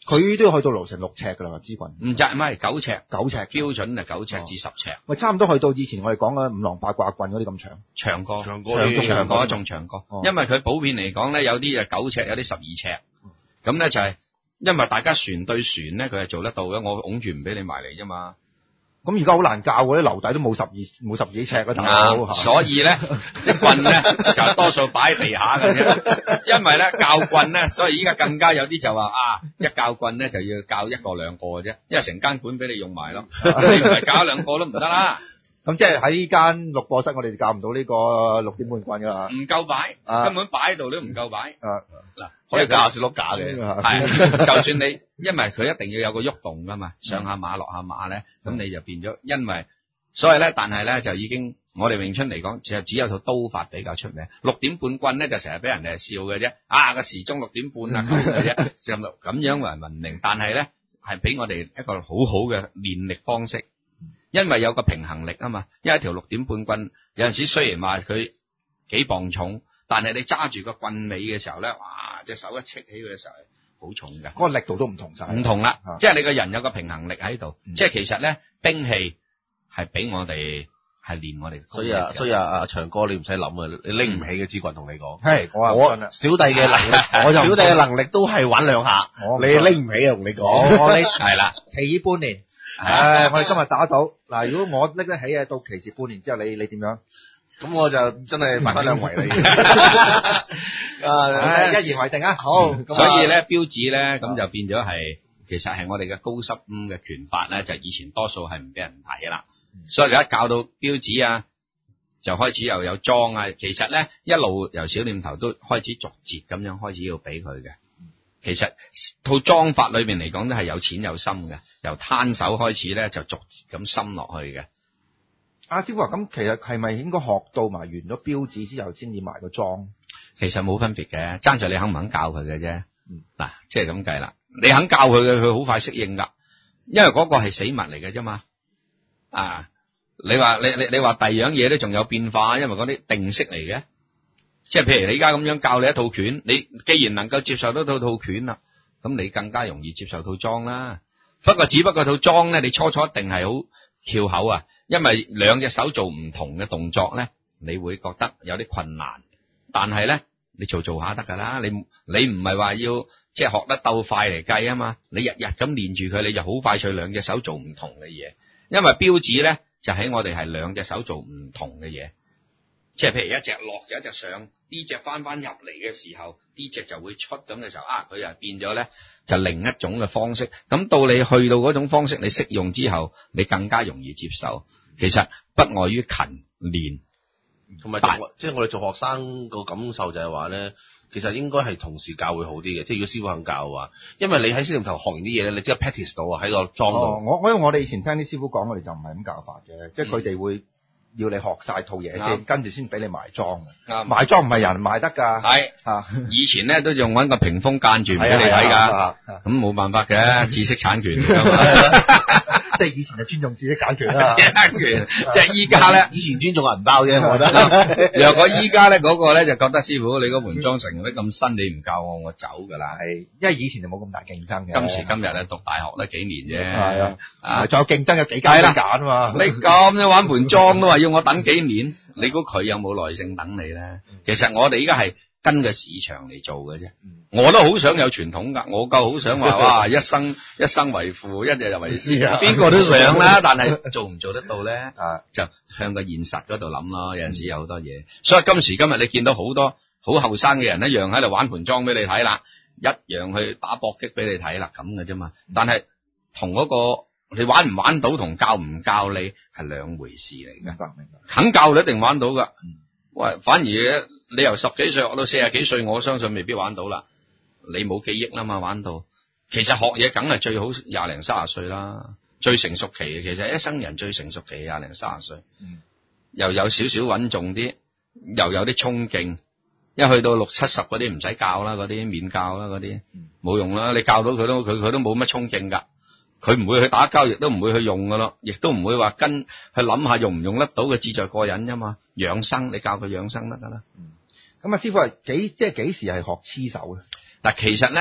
佢都要去到六成六尺㗎啦，支棍。 唔係唔係九尺， 九尺標準係九尺至十尺。 喂，差唔多去到以前我哋講嘅五郎八卦棍嗰啲咁長。 長過， 長過長長過仲長過，因為佢普遍嚟講咧，有啲就九尺，有啲十二尺。咁咧就係因為大家船對船咧，佢係做得到嘅，我拱住唔俾你埋嚟啫嘛。 咁而家好難教喎，啲樓底都冇十二冇十幾尺嘅大佬。 所以咧啲棍咧就多數擺喺地下嘅啫，因為咧教棍咧，所以依家更加有啲就話啊，一教棍咧就要教一個兩個嘅啫，因為成間館俾你用埋咯，你唔係教兩個都唔得啦。 咁即係喺呢間錄播室，我哋教唔到呢個六點半棍㗎啦。 唔夠擺， 啊根本擺喺度都唔夠擺。 啊嗱， 可以教下小碌架嘅。 係，就算你，因為佢一定要有個喐動噶嘛，上下馬落下馬咧，咁你就變咗，因為所以咧，但係咧就已經，我哋詠春嚟講，就只有套刀法比較出名。六點半棍咧就成日俾人哋笑嘅啫，啊個時鐘六點半啊咁嘅啫，就咁樣為文明。但係咧係俾我哋一個好好嘅練力方式，因為有個平衡力啊嘛。因為一條六點半棍有陣時雖然話佢幾磅重，但係你揸住個棍尾嘅時候咧，哇！隻手一戚起佢嘅時候係好重嘅， 嗰個力度都唔同晒。 唔同啦， 啊即係你個人有個平衡力喺度， 嗯即係其實咧兵器係俾我哋係練我哋。 所以啊，所以啊，阿長哥你唔使諗啊，你拎唔起嘅支棍同你講。 係我我話唔信啦小弟嘅能力， 我就唔小弟嘅能力都係玩兩下， 我唔你拎唔起啊，同你我講。 我呢係啦， 期以半年。 係啊誒，我哋今日打賭嗱，如果我拎得起嘅，到期時半年之後，你你點樣？ 咁我就真係百分兩為你。 誒啊， 一言為定啊！好，咁啊所以咧標指咧咁就變咗係，其實係我哋嘅高深嘅拳法咧，就以前多數係唔俾人睇啦。所以而家教到標指啊，就開始又有裝啊。其實咧一路由小念頭都開始逐節咁樣開始要俾佢嘅。其實套裝法裏邊嚟講都係有淺有深嘅，由攤手開始咧就逐咁深落去嘅。 阿師傅話：咁其實係咪應該學到埋完咗標指之後先至埋個裝？ 其實冇分別嘅，爭在你肯唔肯教佢嘅啫。 嗯， 嗱，即係咁計啦。你肯教佢嘅，佢好快適應噶，因為嗰個係死物嚟嘅啫嘛。啊，你話你你你話第二樣嘢都仲有變化，因為嗰啲定式嚟嘅。即係譬如你而家咁樣教你一套拳，你既然能夠接受得到套拳啦，咁你更加容易接受套裝啦。不過只不過套裝咧，你初初一定係好翹口啊，因為兩隻手做唔同嘅動作咧，你會覺得有啲困難。但係咧，你做做下得噶啦，你你唔係話要即係學得鬥快嚟計啊嘛，你日日咁練住佢，你就好快脆兩隻手做唔同嘅嘢。因為標指咧就喺我哋係兩隻手做唔同嘅嘢。即係譬如一隻落，有一隻上，呢隻翻翻入嚟嘅時候，呢隻就會出咁嘅時候，啊，佢又變咗咧，就另一種嘅方式。咁到你去到嗰種方式，你識用之後，你更加容易接受。其實不外於勤練， 同埋但即係我哋做學生個感受就係話咧，其實應該係同時教會好啲嘅。即係如果師傅肯教嘅話，因為你喺師念頭學完啲嘢咧，你即係 practice 到啊喺個裝度。 哦，我我因為我哋以前聽啲師傅講，我哋就唔係咁教法嘅，即係佢哋會要你學晒套嘢先， 啱跟住先俾你埋裝嘅。 啱埋裝唔係人埋得㗎。 係啊， 以前咧都仲揾個屏風間住唔俾你睇係啊㗎， 係啊咁冇辦法嘅，知識產權嚟㗎嘛。 即係以前就尊重自己揀權啦。 產權即係依家咧。 以前尊重銀包啫，我覺得。 若果依家咧嗰個咧就覺得師傅你嗰門裝成得咁新，你唔教我，我走㗎啦。 係，因為以前就冇咁大競爭嘅。 今時今日咧讀大學咧幾年啫， 係啊， 啊仲有競爭有幾間揀啊嘛。 你咁樣玩盤裝都話要我等幾年，你估佢有冇耐性等你咧？其實我哋依家係跟個市場嚟做嘅啫。我都好想有傳統㗎，我夠好想話哇一生一生為父，一日就為師，邊個都想啦。但係做唔做得到咧？ 啊， 就向個現實嗰度諗咯。有陣時有好多嘢，所以今時今日你見到好多好後生嘅人一樣喺度玩盤裝俾你睇啦，一樣去打搏擊俾你睇啦，咁嘅啫嘛。但係同嗰個你玩唔玩到同教唔教你係兩回事嚟嘅。 明白明白。 肯教你一定玩到噶。喂，反而你由十幾歲學到四十幾歲，我相信未必玩到啦。你冇記憶啦嘛，玩到。其實學嘢梗係最好廿零三十歲啦，最成熟期其實一生人最成熟期廿零三十歲。 嗯。 又有少少穩重啲，又有啲衝勁。一去到六七十嗰啲唔使教啦，嗰啲免教啦，嗰啲冇用啦。你教到佢都佢佢都冇乜衝勁噶。佢唔會去打交，亦都唔會去用噶咯，亦都唔會話跟去諗下用唔用得到嘅，志在過癮啫嘛。養生你教佢養生得噶啦。 咁啊，師傅係幾即係幾時係學黐手咧？ 嗱，其實咧，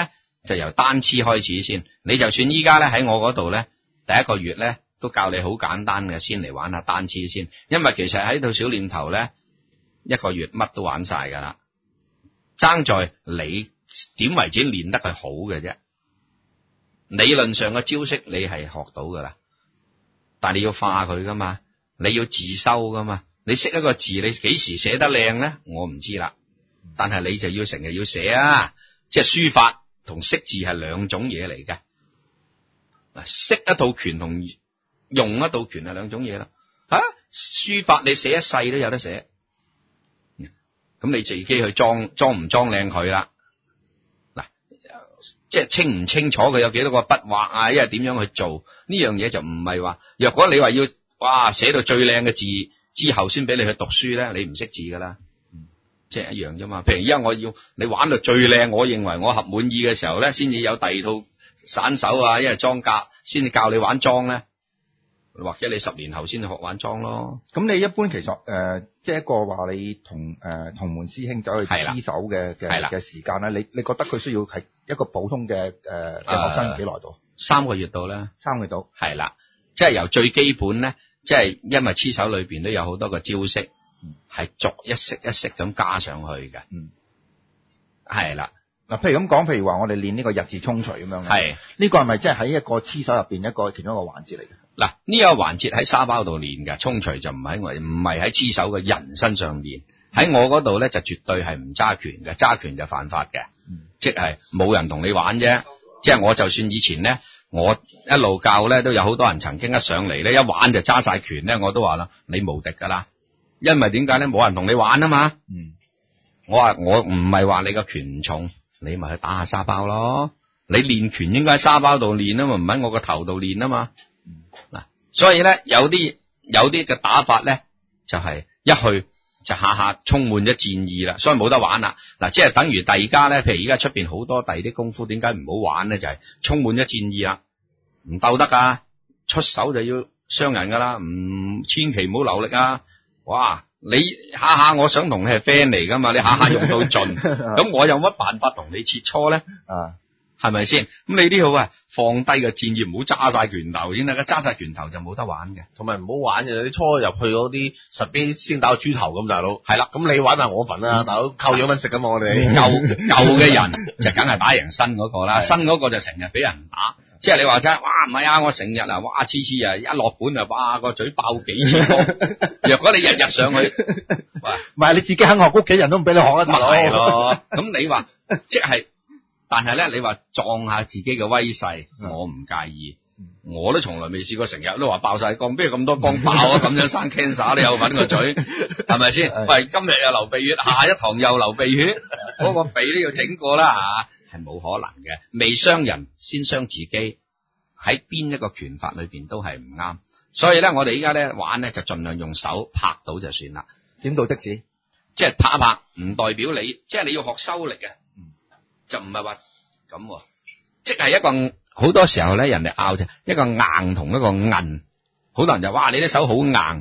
就由單黐開始先。你就算依家咧喺我嗰度咧，第一個月咧都教你好簡單嘅，先嚟玩下單黐先。因為其實喺度小念頭咧，一個月乜都玩晒噶啦，爭在你點為止練得佢好嘅啫。理論上嘅招式你係學到噶啦，但係你要化佢噶嘛，你要自修噶嘛。你識一個字，你幾時寫得靚咧？我唔知啦。但係你就要成日要寫啊，即係書法同識字係兩種嘢嚟嘅。嗱，識一套拳同用一套拳係兩種嘢啦。吓、啊，書法你寫一世都有得寫，咁你自己去裝裝唔裝靚佢啦。嗱，即係清唔清楚佢有幾多個筆畫啊？因為點樣去做呢樣嘢就唔係話，若果你話要哇寫到最靚嘅字之後先俾你去讀書咧，你唔識字噶啦。即係一樣啫嘛。譬如而家我要你玩到最靚，我認為我合滿意嘅時候咧，先至有第二套散手啊，因為裝甲先至教你玩裝咧，或者你十年後先至學玩裝咯。 咁你一般其實誒、呃，即係一個話你同誒、呃、同門師兄走去黐手嘅嘅嘅時間咧，你你覺得佢需要係一個普通嘅誒嘅學生幾耐度？ 三個月到啦， 三個月到。係啦，即係由最基本咧，即係因為黐手裏邊都有好多個招式。係逐一式一式咁加上去嘅，嗯，係啦。嗱，譬如咁講，譬如話我哋練呢個日字沖除咁樣，係呢個係咪即係喺一個黐手入邊一個其中一個環節嚟嘅？嗱，呢個環節喺沙包度練嘅，沖除就唔喺我，唔係喺黐手嘅人身上練。喺我嗰度咧就絕對係唔揸拳嘅，揸拳就犯法嘅，嗯，即係冇人同你玩啫。即係我就算以前咧，我一路教咧，都有好多人曾經一上嚟咧，一玩就揸晒拳咧，我都話啦，你無敵噶啦。因為點解咧？冇人同你玩啊嘛。嗯，我話我唔係話你個拳重，你咪去打下沙包咯。你練拳應該喺沙包度練啊嘛，唔喺我個頭度練啊嘛。嗱，所以咧有啲有啲嘅打法咧，就係、是、一去就下下充滿咗戰意啦，所以冇得玩啦。嗱，即係等於第二家咧，譬如而家出邊好多第二啲功夫，點解唔好玩咧？就係、是、充滿咗戰意啦，唔鬥得噶，出手就要傷人噶啦，唔千祈唔好流力啊！哇！你下下我想同你係 friend 嚟噶嘛？你下下用到盡，咁我有乜辦法同你切磋咧？啊，係咪先？咁你呢度啊，放低個戰意，唔好揸晒拳頭先得，揸晒拳頭就冇得玩嘅。同埋唔好玩嘅，你初入去嗰啲實邊先打個豬頭咁，大佬。係啦，咁你玩埋我份啦，大佬靠樣搵食噶嘛，我哋舊舊嘅人就梗係打贏新嗰個啦，新嗰個就成日俾人打。即係你話齋，哇唔係啊！我成日啊，哇次次啊一落本啊，哇個嘴爆幾次波。若果你日日上去，喂，唔係你自己肯學，屋企人都唔俾你學啊，大佬。係咯。咁你話即係，但係咧，你話壯下自己嘅威勢，我唔介意。我都從來未試過成日都話爆晒光，邊有咁多光爆啊？咁樣生 cancer 都有搵個嘴，係咪先？喂，今日又流鼻血，下一堂又流鼻血，嗰個鼻都要整過啦吓。係冇可能嘅，未傷人先傷自己，喺邊一個拳法裏邊都係唔啱。所以咧，我哋依家咧玩咧就盡量用手拍到就算啦。點到即止，即係拍一拍，唔代表你，即係你要學收力嘅，就唔係話咁，即係一個好多時候咧，人哋拗就一個硬同一個韌，好多人就哇你啲手好硬，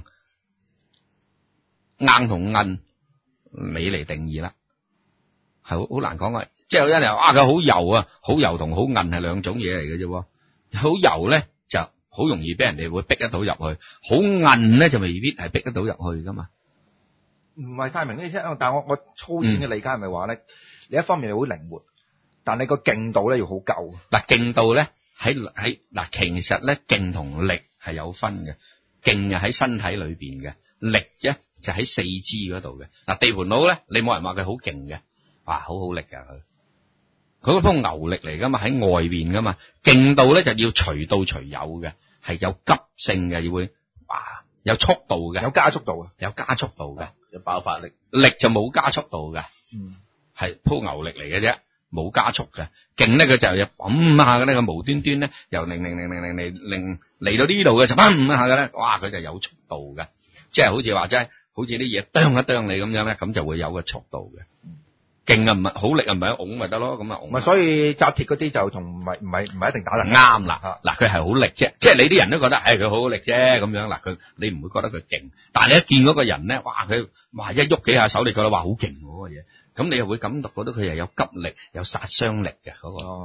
硬同韌，你嚟定義啦，係好好難講啊。即係有啲人話啊，佢好柔啊，好柔同好韌係兩種嘢嚟嘅啫。好柔咧就好容易俾人哋會逼得到入去，好韌咧就未必係逼得到入去噶嘛。唔係太明呢啲，但係我我粗淺嘅理解係咪話咧？你一方面你好靈活，但你個勁度咧要好夠。嗱，勁度咧喺喺嗱，其實咧勁同力係有分嘅，勁就喺身體裏邊嘅，力咧就喺四肢嗰度嘅。嗱，地盤佬咧，你冇人話佢好勁嘅，哇，好好力噶佢。佢嗰種牛力嚟噶嘛，喺外邊噶嘛，勁度咧就要隨到隨有嘅，係有急性嘅，要會哇有速度嘅，有加速度嘅，有加速度嘅，有爆發力，力就冇加速度嘅，嗯，係鋪牛力嚟嘅啫，冇加速嘅，勁咧佢就要揼下嘅咧，佢無端端咧由零零零零零零零嚟到呢度嘅就揼下嘅咧，哇佢就有速度嘅，即係好似話齋，好似啲嘢啄一啄你咁樣咧，咁就會有個速度嘅。勁啊，唔係好力啊，唔係拱咪得咯，咁啊拱。咪所以紮鐵嗰啲就同唔係唔係唔係一定打得啱啦。嗱，佢係好力啫，即係你啲人都覺得，誒佢好好力啫，咁樣嗱，佢你唔會覺得佢勁，但係你一見嗰個人咧，哇佢哇一喐幾下手，你覺得哇好勁嗰個嘢，咁你又會感覺覺得佢又有急力、有殺傷力嘅嗰個。哦，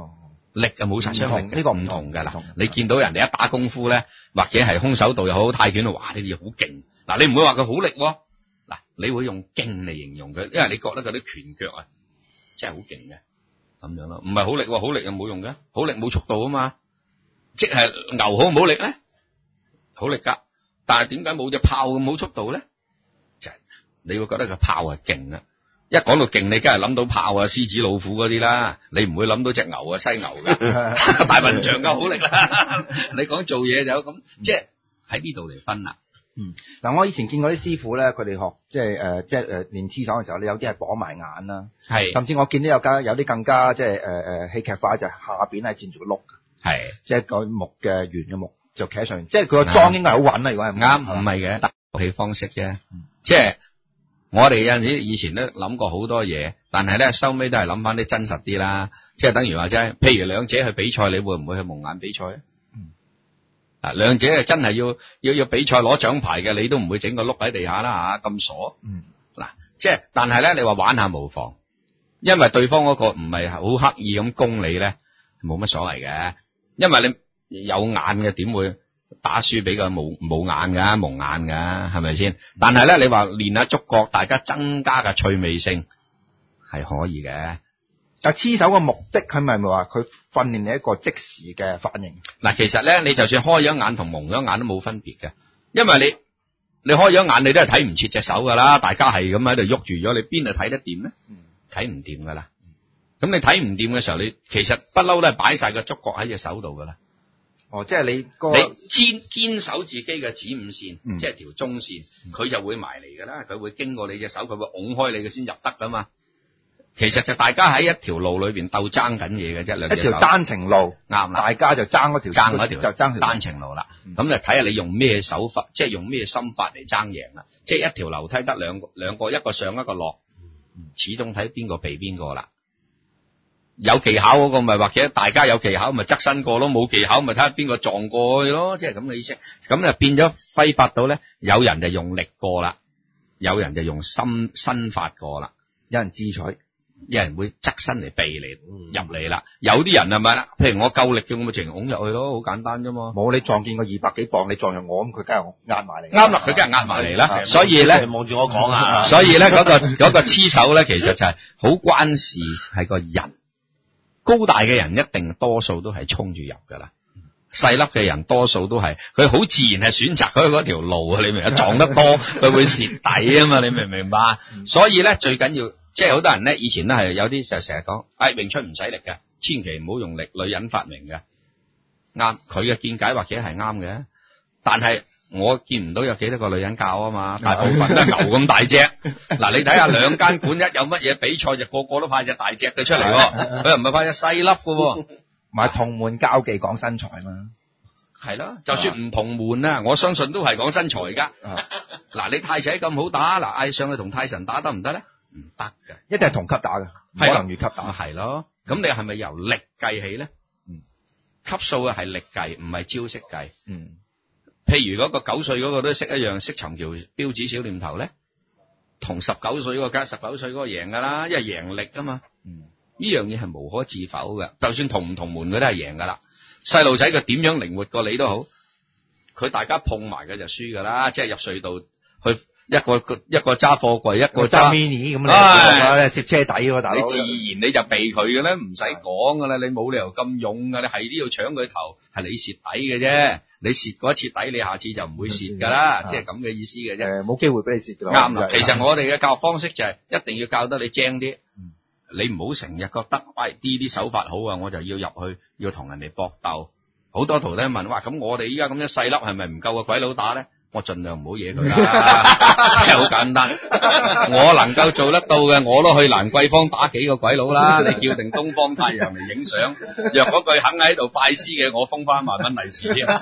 力就冇殺傷力嘅， 呢個唔同㗎啦唔同。 你見到人哋一打功夫咧，或者係空手道又好，泰拳度，哇！呢啲好勁。嗱，你唔會話佢好力喎。嗱，你會用勁嚟形容佢，因為你覺得嗰啲拳腳啊，真係好勁嘅咁樣咯。唔係好力喎，好力又冇用嘅，好力冇速度啊嘛。即係牛好唔好力咧？好力㗎，但係點解冇隻豹咁冇速度咧？就係你會覺得個豹係勁啊！一講到勁，你梗係諗到豹啊、獅子、老虎嗰啲啦，你唔會諗到隻牛啊、犀牛㗎。大笨象㗎好力啦。你講做嘢就咁，即係喺呢度嚟分啦。 嗯，嗱，我以前見過啲師傅咧，佢哋學即係誒、呃，即係誒練黐手嘅時候，你有啲係綁埋眼啦， 係， 甚至我見到有加有啲更加即係誒誒戲劇化，就係下邊係墊住個碌嘅， 係， 即係個木嘅圓嘅木就企喺上面，即係佢個樁應該係好穩啦。如果係啱，唔係嘅，遊戲方式啫。即係我哋有陣時以前都諗過好多嘢，但係咧收尾都係諗翻啲真實啲啦。即係等於話啫，譬如兩者去比賽，你會唔會去蒙眼比賽啊？嗱，兩者係真係要要要比賽攞獎牌嘅，你都唔會整個碌喺地下啦嚇，咁傻。 嗯， 嗱，即係但係咧，你話玩下無妨，因為對方嗰個唔係好刻意咁攻你咧，冇乜所謂嘅。因為你有眼嘅點會打輸俾個冇冇眼㗎、蒙眼㗎，係咪先？但係咧，你話練下觸覺，大家增加嘅趣味性係可以嘅。 但黐手嘅目的係咪咪話佢訓練你一個即時嘅反應？ 嗱，其實咧，你就算開咗眼同蒙咗眼都冇分別嘅，因為你你開咗眼，你都係睇唔切隻手噶啦，大家係咁喺度喐住咗，你邊度睇得掂咧？睇唔掂噶啦。咁你睇唔掂嘅時候，你其實不嬲都係擺晒個觸覺喺隻手度噶啦。 哦，即係你、嗰個你堅堅守自己嘅子午線， 嗯、 即係條中線，佢就會埋嚟噶啦，佢會經過你隻手，佢會拱開你嘅先入得噶嘛。其實就大家喺一條路裏邊鬥爭緊嘢嘅啫，兩隻手一條單程路， 啱啦， 大家就爭嗰條爭嗰條就爭條單程路啦。咁、嗯、就睇下你用咩手法，即係用咩心法嚟爭贏啦。即係一條樓梯得兩個兩個，一個上一個落，始終睇邊個避邊個啦。有技巧嗰個咪或者大家有技巧咪側身過咯，冇技巧咪睇下邊個撞過去咯，即係咁嘅意思。咁就變咗揮發到咧，有人就用力過啦，有人就用心身法過啦， 有人智取。 有人會側身嚟避嚟入嚟啦，有啲人係咪啦？譬如我夠力嘅，我咪直情拱入去咯，好簡單啫嘛。 冇你撞見個二百幾磅，你撞入我咁，佢梗係壓埋嚟。 啱啦，佢梗係壓埋嚟啦。所以咧， 望住我講啊。 所以咧，嗰個嗰個黐手咧，其實就係好關事，係個人高大嘅人一定多數都係衝住入噶啦，細粒嘅人多數都係佢好自然係選擇佢嗰條路啊！你明唔明？撞得多佢會蝕底啊嘛！你明唔明白？所以咧，最緊要。即係好多人咧，以前都係有啲就成日講，哎，詠春唔使力嘅，千祈唔好用力，女人發明嘅，啱，佢嘅見解或者係啱嘅，但係我見唔到有幾多個女人教啊嘛，大部分都係牛咁大隻。嗱，你睇下兩間館一有乜嘢比賽就個個都派隻大隻嘅出嚟，佢又唔係派隻細粒嘅， 買同門交技講身材嘛， 係咯，就算唔同門啊，我相信都係講身材噶。嗱，你太仔咁好打，嗱，嗌上去同泰神打得唔得咧？唔得嘅， 一定係同級打嘅，唔可能越級打。 係咯，咁你係咪由力計起咧？嗯，級數啊係力計，唔係招式計。嗯，譬如嗰個九歲嗰個都識一樣，識尋條標指小念頭咧，同十九歲嗰個梗係十九歲嗰個贏噶啦，因為贏力啊嘛。嗯，呢樣嘢係無可置否嘅，就算同唔同門佢都係贏噶啦。細路仔佢點樣靈活過你都好，佢大家碰埋嘅就輸噶啦，即係入隧道去。一個一個揸貨櫃，一個揸 mini 咁你攝車底喎，大佬。 你自然你就避佢嘅咧，唔使講噶啦，你冇理由咁勇噶，你係都要搶佢頭，係你蝕底嘅啫。你蝕嗰一次底，你下次就唔會蝕噶啦，即係咁嘅意思嘅啫。 冇機會俾你蝕噶啦。 啱啦，其實我哋嘅教學方式就係一定要教得你精啲，你唔好成日覺得喂啲啲手法好啊，我就要入去要同人哋搏鬥。好多徒弟問，哇，咁我哋依家咁樣細粒係咪唔夠個鬼佬打咧？我盡量唔好惹佢啦，好簡單。我能夠做得到嘅，我都去蘭桂坊打幾個鬼佬啦。你叫定東方太陽嚟影相，若果佢肯喺度拜師嘅，我封翻萬蚊利是添。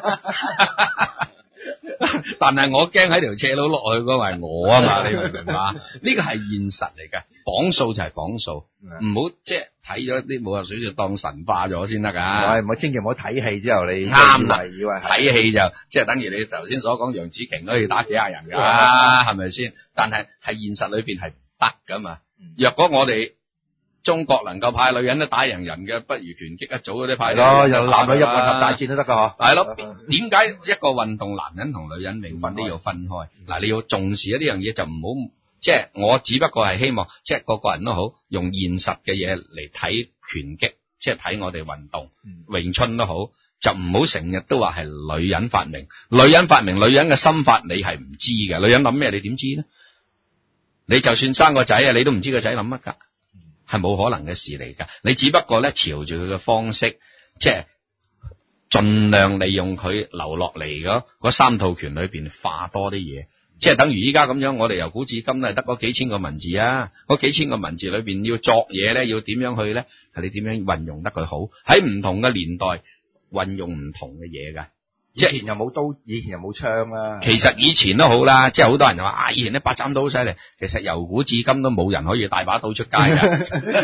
但係我驚喺條斜路落去嗰個係我啊嘛，你明唔明白？呢個係現實嚟嘅，綁數就係綁數，唔好即係睇咗啲武俠小說當神化咗先得噶。 係，唔好千祈唔好睇戲之後你啱啦， 以為睇戲就即係等於你頭先所講楊紫瓊都要打幾廿人噶，係咪先？但係係現實裏邊係唔得噶嘛。若果我哋中國能夠派女人都打贏人嘅，不如拳擊一早嗰啲派係咯， 女人又男女一混合大戰都得噶嗬。 係咯，點解一個運動男人同女人永遠都要分開？嗱，你要重視一呢樣嘢，就唔好即係我只不過係希望，即係個個人都好用現實嘅嘢嚟睇拳擊，即係睇我哋運動，詠春都好，就唔好成日都話係女人發明，女人發明，女人嘅心法你係唔知嘅，女人諗咩你點知呢？你就算生個仔啊，你都唔知個仔諗乜噶。係冇可能嘅事嚟㗎，你只不過咧朝住佢嘅方式，即係盡量利用佢留落嚟嗰嗰三套拳裏邊化多啲嘢，即係等於依家咁樣，我哋由古至今咧得嗰幾千個文字啊，嗰幾千個文字裏邊要作嘢咧，要點樣去咧？係你點樣運用得佢好？喺唔同嘅年代運用唔同嘅嘢㗎。 以前又冇刀，以前又冇槍啦。 其實以前都好啦，即係好多人就話啊，以前啲八斬刀好犀利。其實由古至今都冇人可以帶把刀出街㗎。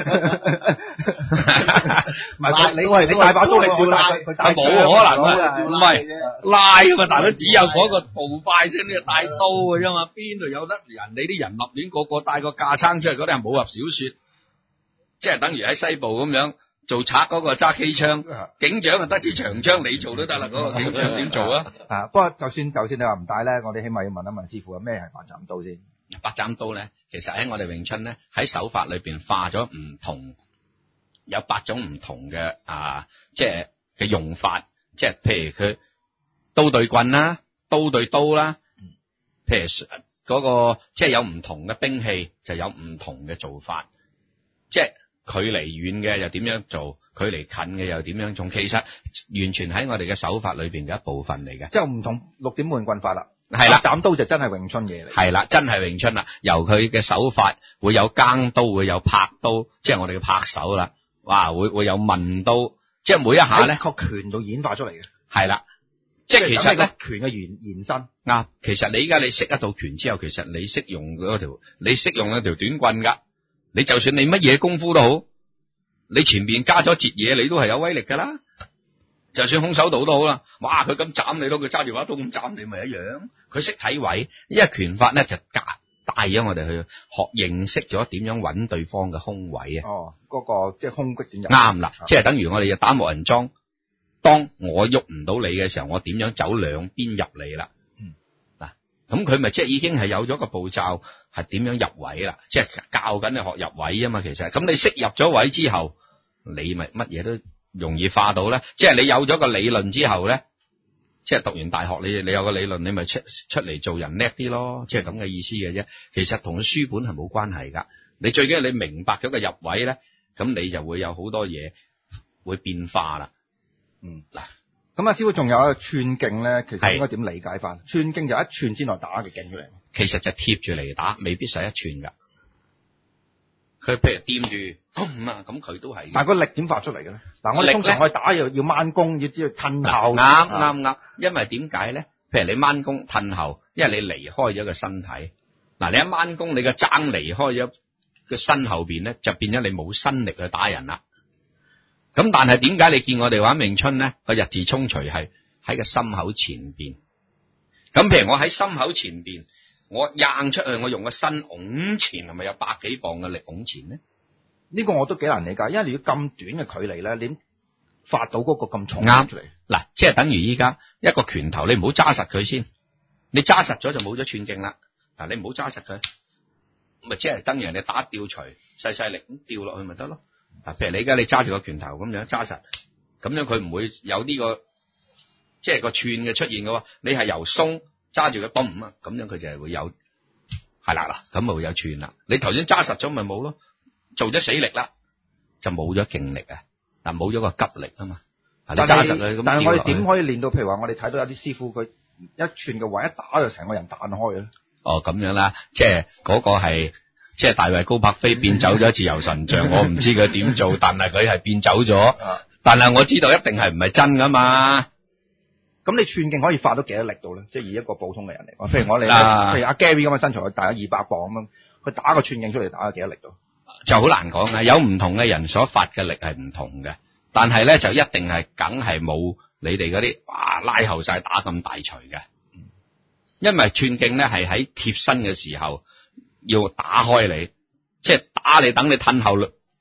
唔係你喂，你帶把刀你照拉佢， 係冇可能啊！唔係拉㗎嘛，大佬只有嗰個步快先呢個帶刀㗎啫嘛，邊度有得人哋啲人立亂個個帶個架撐出嚟，嗰啲係武俠小說，即係等於喺西部咁樣。做賊嗰個揸機槍，警長就得支長槍，你做都得啦。嗰個警長點做啊？ 啊，不過就算就算你話唔帶咧，我哋起碼要問一問師傅，咩係八斬刀先？ 八斬刀咧，其實喺我哋詠春咧，喺手法裏邊化咗唔同，有八種唔同嘅啊，即係嘅用法，即係譬如佢刀對棍啦，刀對刀啦，譬如嗰個即係有唔同嘅兵器，就有唔同嘅做法，即係。距離遠嘅又點樣做？距離近嘅又點樣做？其實完全喺我哋嘅手法裏邊嘅一部分嚟嘅， 即係唔同六點半棍法啦。 係啦， 斬刀就真係詠春嘢嚟。 係啦，真係詠春啦。由佢嘅手法會有耕刀，會有拍刀，即係我哋嘅拍手啦。哇，會會有問刀，即係每一下咧， 喺個拳度演化出嚟嘅。 係啦，即係其實咧， 拳嘅延延伸。 啱，其實你依家你識一套拳之後，其實你識用嗰條，你識用嗰條短棍噶。你就算你乜嘢功夫都好，你前面加咗截嘢，你都係有威力噶啦。就算空手道都好啦，哇！佢咁斬你咯，佢揸住把刀咁斬你咪一樣。佢識睇位，因為拳法咧就帶帶咗我哋去學認識咗點樣揾對方嘅空位啊。 哦，嗰、那個即係空隙點入。 啱啦，即係等於我哋打木人樁，當我喐唔到你嘅時候，我點樣走兩邊入嚟啦？嗱、嗯，咁佢咪即係已經係有咗個步驟。係點樣入位啦？即係教緊你學入位啊嘛，其實咁你識入咗位之後，你咪乜嘢都容易化到咧。即係你有咗個理論之後咧，即係讀完大學你你有個理論，你咪出出嚟做人叻啲咯。即係咁嘅意思嘅啫。其實同書本係冇關係噶。你最緊要你明白咗個入位咧，咁你就會有好多嘢會變化啦。嗯，嗱， 咁啊，師傅仲有一個寸勁咧，其實應該點理解翻？寸勁就一寸之內打嘅勁出嚟。 其實就貼住嚟打，未必使一寸噶。佢譬如掂住，咁啊，咁佢都係。但係個力點發出嚟嘅咧？嗱，我哋通常去打要要掹弓，要知道褪後。 啱啱啱，因為點解咧？譬如你掹弓褪後，因為你離開咗個身體。嗱，你一掹弓，你個踭離開咗個身後邊咧，就變咗你冇身力去打人啦。咁但係點解你見我哋玩詠春咧？個日字衝錘係喺個心口前邊。咁譬如我喺心口前邊。我掟出去，我用個身拱前，係咪有百幾磅嘅力拱前呢？ 呢個我都幾難理解，因為你要咁短嘅距離咧，你點發到嗰個咁重啱出嚟？ 嗱，即係等於依家一個拳頭，你唔好揸實佢先，你揸實咗就冇咗寸勁啦。嗱，你唔好揸實佢，咪即係等於人哋打吊錘，細細力咁吊落去咪得咯。嗱，譬如你而家你揸住個拳頭咁樣揸實，咁樣佢唔會有呢個即係個寸嘅出現嘅。你係由鬆。揸住個泵啊，咁樣佢就係會有係啦啦，咁咪會有串啦。你頭先揸實咗咪冇咯，做咗死力啦，就冇咗勁力啊，嗱冇咗個急力啊嘛。你揸實佢咁。 但係我哋點可以練到？譬如話我哋睇到有啲師傅佢一串嘅位一打就成個人彈開嘅咧。 哦，咁樣啦，即係嗰個係即係大衛高柏飛變走咗自由神像，我唔知佢點做，但係佢係變走咗。但係我知道一定係唔係真噶嘛。 咁你寸勁可以發到幾多力度咧？即係以一個普通嘅人嚟講，譬如我哋，譬如阿 Gary 咁嘅身材，佢大咗二百磅咁樣，佢打個寸勁出嚟，打咗幾多力度？ 就好難講嘅，有唔同嘅人所發嘅力係唔同嘅，但係咧就一定係梗係冇你哋嗰啲哇拉後晒打咁大錘嘅，因為寸勁咧係喺貼身嘅時候要打開你，即係打你等你褪後褪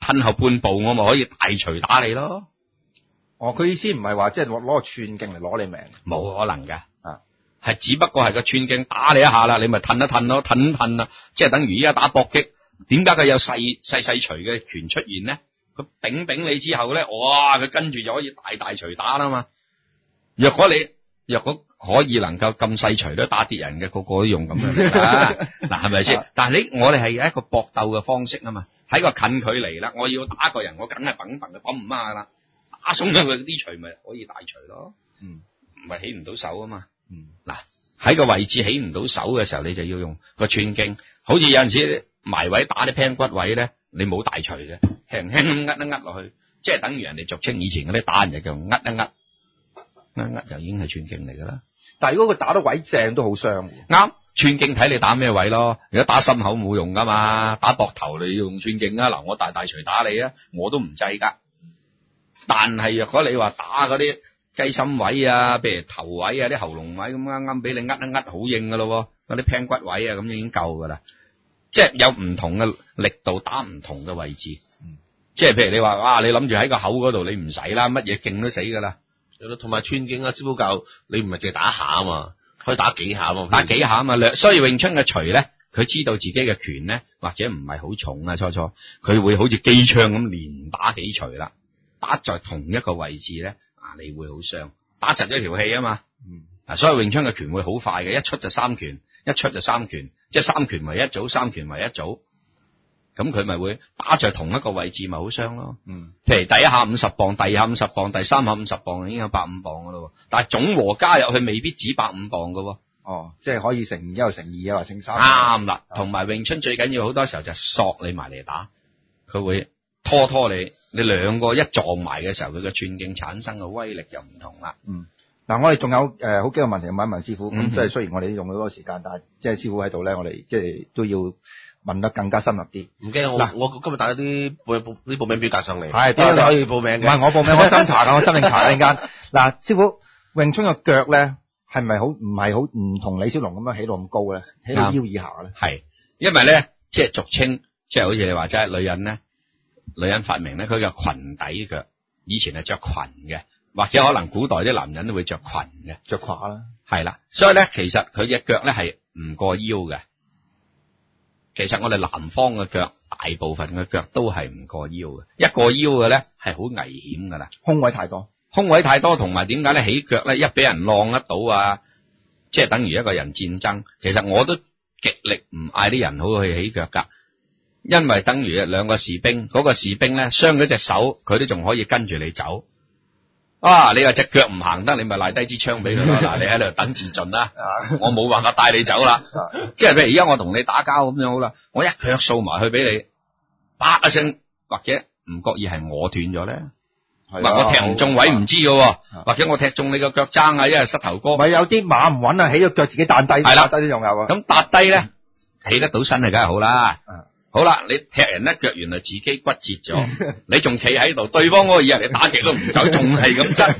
褪後半步，我咪可以大錘打你咯。 哦，佢意思唔係話即係攞攞個寸勁嚟攞你命， 冇可能㗎。 啊， 係只不過係個寸勁打你一下啦，你咪褪一褪咯，褪一褪啦，即係等於依家打搏擊。點解佢有細細細錘嘅拳出現呢？佢頂頂你之後咧，哇！佢跟住就可以大大錘打啦嘛。若果你若果可以能夠咁細錘都打跌人嘅，個個都用咁樣啦。嗱，係咪先？但係你我哋係一個搏鬥嘅方式啊嘛，喺個近距離啦，我要打個人，我梗係砰砰嘅砰唔媽啦，打鬆咗佢啲錘咪可以大錘咯。 嗯， 唔係起唔到手啊嘛。 嗯， 嗱，喺個位置起唔到手嘅時候，你就要用個寸勁。好似有陣時埋位打啲偏骨位咧，你冇大錘嘅，輕輕咁呃一呃落去，即係等於人哋俗稱以前嗰啲打人就叫呃一呃，呃一呃就已經係寸勁嚟噶啦。 但係如果佢打得位正都好傷。 啱，寸勁睇你打咩位咯。如果打心口冇用噶嘛，打膊頭你要用寸勁啊。嗱，我大大錘打你啊，我都唔制噶。但係若果你話打嗰啲雞心位啊，譬如頭位啊、啲喉嚨位咁，啱啱俾你呃一呃好硬噶咯，嗰啲偏骨位啊，咁已經夠噶啦。即係有唔同嘅力度打唔同嘅位置。嗯、即係譬如你話哇，你諗住喺個口嗰度，你唔使啦，乜嘢勁都死噶啦。 同埋寸勁啊，師傅教你唔係淨係打一下啊嘛，可以打幾下啊嘛， 打幾下啊嘛。所以詠春嘅錘咧，佢知道自己嘅拳咧，或者唔係好重啊，初初佢會好似機槍咁連打幾錘啦，打在同一個位置咧，啊，你會好傷，打窒咗條氣啊嘛。嗯，啊，所以詠春嘅拳會好快嘅，一出就三拳，一出就三拳，即係三拳為一組，三拳為一組。咁佢咪會打在同一個位置，咪好傷咯。嗯，譬如第一下五十磅，第二下五十磅，第三下五十磅，已經有百五磅噶咯。但係總和加入去未必止百五磅噶。 哦，即係可以乘一又乘二啊，或乘三。 啱啦，同埋詠春最緊要好多時候就係索你埋嚟打，佢會拖拖你，你兩個一撞埋嘅時候，佢嘅寸勁產生嘅威力就唔同啦。 嗯，嗱，我哋仲有誒好幾個問題問一問師傅。咁、嗯、即係雖然我哋用咗好多時間，但係即係師傅喺度咧，我哋即係都要問得更加深入啲。唔驚我， 我今日帶咗啲報報啲報名表格上嚟， 係邊度可以報名嘅？ 唔係我報名，我斟查㗎，我斟定查陣間。嗱，師傅，詠春嘅腳咧係咪好唔係好唔同李小龍咁樣起到咁高咧？起到腰以下咧？ 係，因為咧即係俗稱，即係好似你話齋，女人咧，女人發明咧，佢叫裙底腳，以前係着裙嘅，或者可能古代啲男人都會着裙嘅， 着褂啦。係啦，所以咧其實佢隻腳咧係唔過腰嘅。其實我哋南方嘅腳，大部分嘅腳都係唔過腰嘅，一過腰嘅咧係好危險噶啦， 空位太多， 空位太多，同埋點解咧起腳咧一俾人晾得到啊，即係等於一個人戰爭。其實我都極力唔嗌啲人好去起腳噶，因為等於兩個士兵，嗰、嗰個士兵咧傷咗隻手，佢都仲可以跟住你走。啊！你話隻腳唔行得，你咪賴低支槍俾佢咯。嗱，你喺度等自盡啦，我冇辦法帶你走啦。即係譬如而家我同你打交咁樣好啦，我一腳掃埋去俾你，啪一聲，或者唔覺意係我斷咗咧，或者我踢唔中位唔知嘅，或者我踢中你個腳踭啊，因為膝頭哥。 咪有啲馬唔穩啊，起咗腳自己彈低，係啦，低啲仲有啊。 咁笪低咧，起得到身係梗係好啦。好啦，你踢人一腳，原來自己骨折咗，你仲企喺度，對方嗰個以為你打極都唔走，仲係咁執，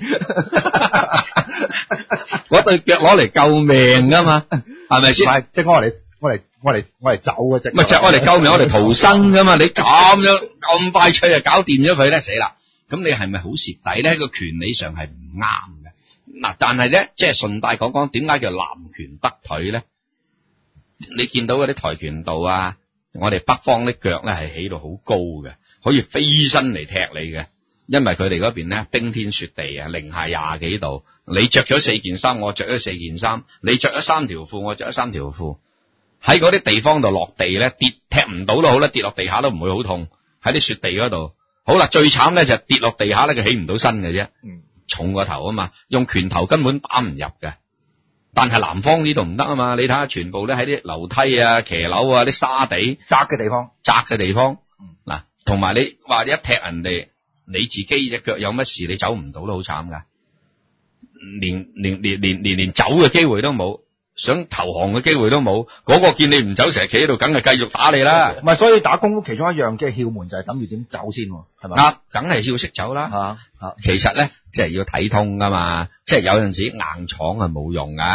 嗰對腳攞嚟救命噶嘛，係咪先？ 唔係，即係我嚟，我嚟，我嚟，我嚟走嘅啫。 咪就係我嚟救命，我嚟逃生噶嘛。你咁樣咁快脆就搞掂咗佢咧，死啦！咁你係咪好蝕底咧？個權利上係唔啱嘅。嗱，但係咧，即係順帶講講，點解叫南拳北腿咧？你見到嗰啲跆拳道啊？我哋北方啲腳咧係起到好高嘅，可以飛身嚟踢你嘅，因為佢哋嗰邊咧冰天雪地啊，零下廿幾度，你着咗四件衫，我着咗四件衫，你着咗三條褲，我着咗三條褲，喺嗰啲地方度落地咧跌踢唔到都好啦，跌落地下都唔會好痛，喺啲雪地嗰度，好啦，最慘咧就跌落地下咧佢起唔到身嘅啫，重個頭啊嘛，用拳頭根本打唔入嘅。但係南方呢度唔得啊嘛，你睇下全部咧喺啲樓梯啊、騎樓啊、啲沙地窄嘅地方， 窄嘅地方，嗱、嗯，同埋你話一踢人哋，你自己隻腳有乜事，你走唔到都好慘噶，連連連連連連走嘅機會都冇，想投降嘅機會都冇，嗰、嗰個見你唔走，成日企喺度，梗係繼續打你啦。 唔係，所以打功夫其中一樣嘅竅門就係諗住點走先，係咪？ 啊，梗係要識走啦。啊啊，其實咧，即係要睇通噶嘛，即係有陣時硬闖係冇用噶。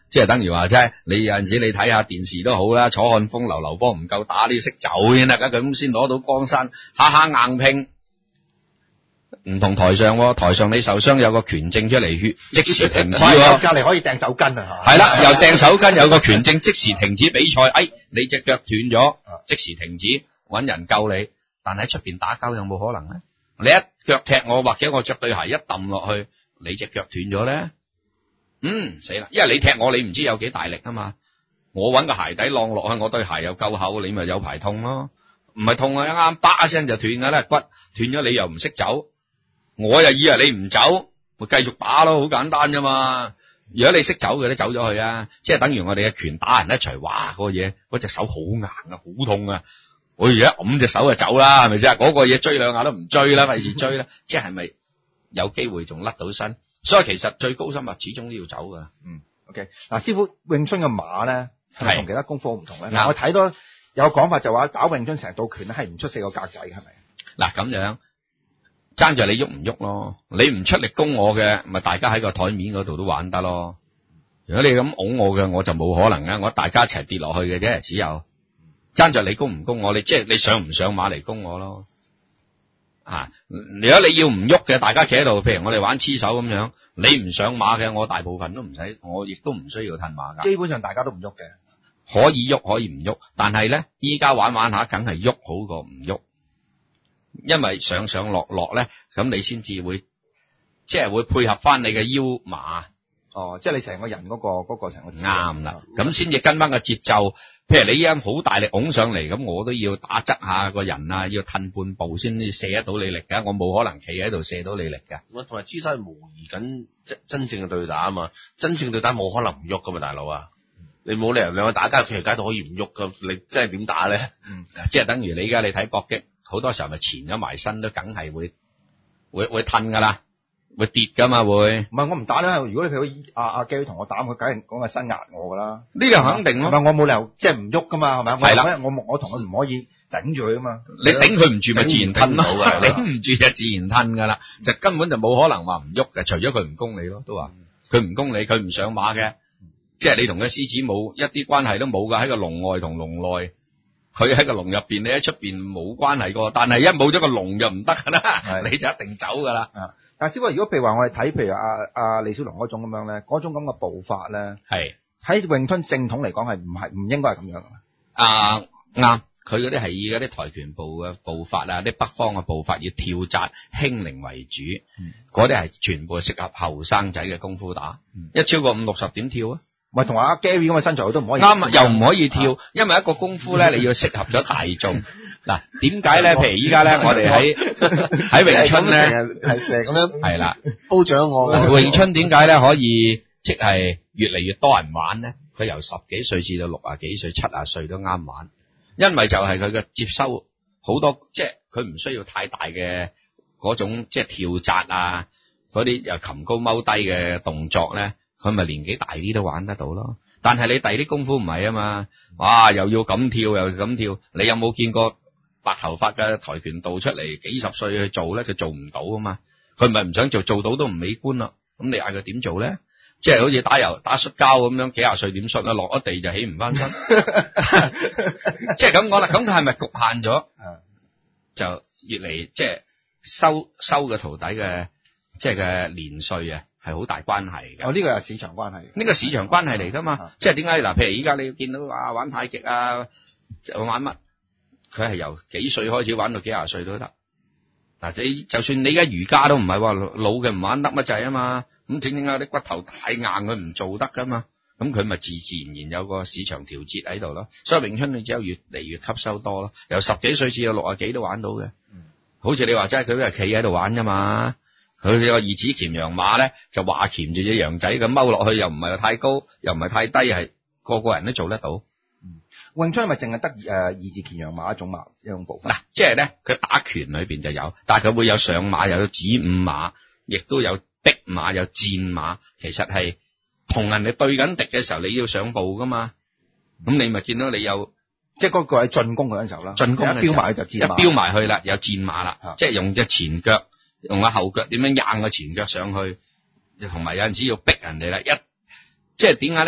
即係等於話啫，你有陣時你睇下電視都好啦，楚漢風流劉邦唔夠打，你要識走先得噶，咁先攞到江山，下下硬拼。唔同台上喎，台上你受傷有個拳證出嚟，血即時停止喎， 隔離可以掟手巾啊， 係啦，又掟手巾，有個拳證即時停止比賽，哎，你隻腳斷咗，即時停止，揾人救你。但喺出邊打交有冇可能咧？你一腳踢我，或者我着對鞋一揼落去，你隻腳斷咗咧？嗯，死啦！因為你踢我，你唔知有幾大力啊嘛。我揾個鞋底晾落去，我對鞋又夠厚，你咪有排痛咯。唔係痛啊，一啱叭一聲就斷噶啦，骨斷咗你又唔識走。我又以為你唔走，咪繼續打咯，好簡單啫嘛。如果你識走嘅，都走咗去啊，即係等於我哋嘅拳打人一錘，哇，嗰個嘢，嗰隻手好硬啊，好痛啊！我而家揞隻手就走啦，係咪先？嗰個嘢追兩下都唔追啦，費事追啦。即係咪有機會仲甩到身？所以其實最高深啊，始終都要走噶。 嗯 ，OK，嗱，師傅詠春嘅馬咧，係同其他功夫好唔同咧。 嗱， 我睇到有講法就話打詠春成套拳咧係唔出四個格仔，係咪？ 嗱，咁樣。爭住你喐唔喐咯，你唔出力攻我嘅，咪大家喺個台面嗰度都玩得咯。如果你咁拱我嘅，我就冇可能啊！我大家一齊跌落去嘅啫，只有爭住你攻唔攻我，你即係你上唔上馬嚟攻我咯。啊，如果你要唔喐嘅，大家企喺度，譬如我哋玩黐手咁樣，你唔上馬嘅，我大部分都唔使，我亦都唔需要褪馬噶。 基本上大家都唔喐嘅， 可以喐可以唔喐，但係咧，依家玩玩下，梗係喐好過唔喐。因為上上落落咧，咁你先至會，即係會配合翻你嘅腰馬。 哦，即係你成個人嗰、嗰個嗰、嗰個成個啱啦，咁先至跟翻個節奏。譬如你依家好大力拱上嚟，咁我都要打側下個人啊，要褪半步先至射得到你力噶。我冇可能企喺度射到你力噶。 我同埋黐晒模擬緊真真正嘅對打啊嘛，真正對打冇可能唔喐噶嘛，大佬啊！你冇理由兩個打交企喺街度可以唔喐噶，你真係點打咧？ 嗯，即係等於你而家你睇搏擊。好多時候咪前咗埋身都梗係會會會褪噶啦，會跌噶嘛會。唔係我唔打咧，如果你譬如阿阿基同我打，佢梗係講個身壓我噶啦。 呢個肯定咯。 唔係我冇理由即係唔喐噶嘛，係咪？ 係啦， 我我同佢唔可以頂住佢啊嘛。 你頂佢唔住咪自然褪咯， 頂頂唔住就自然褪噶啦，就根本就冇可能話唔喐嘅，除咗佢唔攻你咯，都話佢唔攻你，佢唔上馬嘅，即係你同佢獅子冇一啲關係都冇噶，喺個籠外同籠內。佢喺個籠入邊，你喺出邊冇關係噶，但係一冇咗個籠就唔得噶啦，你就一定走噶啦。 啊，但係師傅，如果譬如話我哋睇，譬如阿阿李小龍嗰種咁樣咧，嗰種咁嘅步法咧，係喺詠春正統嚟講係唔係唔應該係咁樣嘅。啊啱，佢嗰啲係以嗰啲跆拳步嘅步法啊，啲北方嘅步法以跳紮輕靈為主，嗰啲係全部適合後生仔嘅功夫打，嗯、一超過五六十點跳啊！ 唔係同阿 Gary 咁嘅身材都唔可以啱啊，又唔可以跳，因為一個功夫咧，你要適合咗大眾。嗱，點解咧？譬如依家咧，我哋喺喺詠春咧， 係成日咁樣係啦， 褒獎我。 詠春點解咧可以即係越嚟越多人玩咧？佢由十幾歲至到六啊幾歲、七啊歲都啱玩，因為就係佢嘅接收好多，即係佢唔需要太大嘅嗰種即係跳紮啊，嗰啲又擒高踎低嘅動作咧。佢咪年紀大啲都玩得到咯，但係你第啲功夫唔係啊嘛，哇又要咁跳又咁跳，你有冇見過白頭髮嘅跆拳道出嚟幾十歲去做咧？佢做唔到啊嘛，佢唔係唔想做，做到都唔美觀啦。咁你嗌佢點做咧？即係好似打油打摔跤咁樣，幾廿歲點摔啊？落咗地就起唔翻身，即係咁講啦。咁佢係咪局限咗？就越嚟即係收收嘅徒弟嘅即係嘅年歲啊？係好大關係嘅。 哦，呢個係市場關係。呢個市場關係嚟噶嘛？啊、即係點解嗱？譬如依家你見到啊玩太極啊，玩乜？佢係由幾歲開始玩到幾廿歲都得。嗱，你就算你而家瑜伽都唔係話老嘅唔玩得乜滯啊嘛。咁整整下啲骨頭太硬，佢唔做得噶嘛。咁佢咪自自然然有個市場調節喺度咯。所以詠春你只有越嚟越吸收多咯。由十幾歲至到六啊幾都玩到嘅。嗯、好似你話齋，佢都係企喺度玩噶嘛。佢個二指鉗羊馬咧，就話鉗住隻羊仔咁踎落去，又唔係太高，又唔係太低，係個個人都做得到。 嗯，詠春係咪淨係得誒二字鉗羊馬一種馬一種步法？ 嗱，即係咧，佢打拳裏邊就有，但係佢會有上馬，又有子午馬，亦都有逼馬，有戰馬。其實係同人哋對緊敵嘅時候，你要上步噶嘛。咁、嗯、你咪見到你有， 即係嗰個喺進攻嗰陣時候啦。進攻嘅時候，一飆埋就戰馬， 一飆埋去啦，有戰馬啦，啊、即係用隻前腳。用個後腳點樣硬個前腳上去，同埋有陣時要逼人哋啦，一即係點解咧？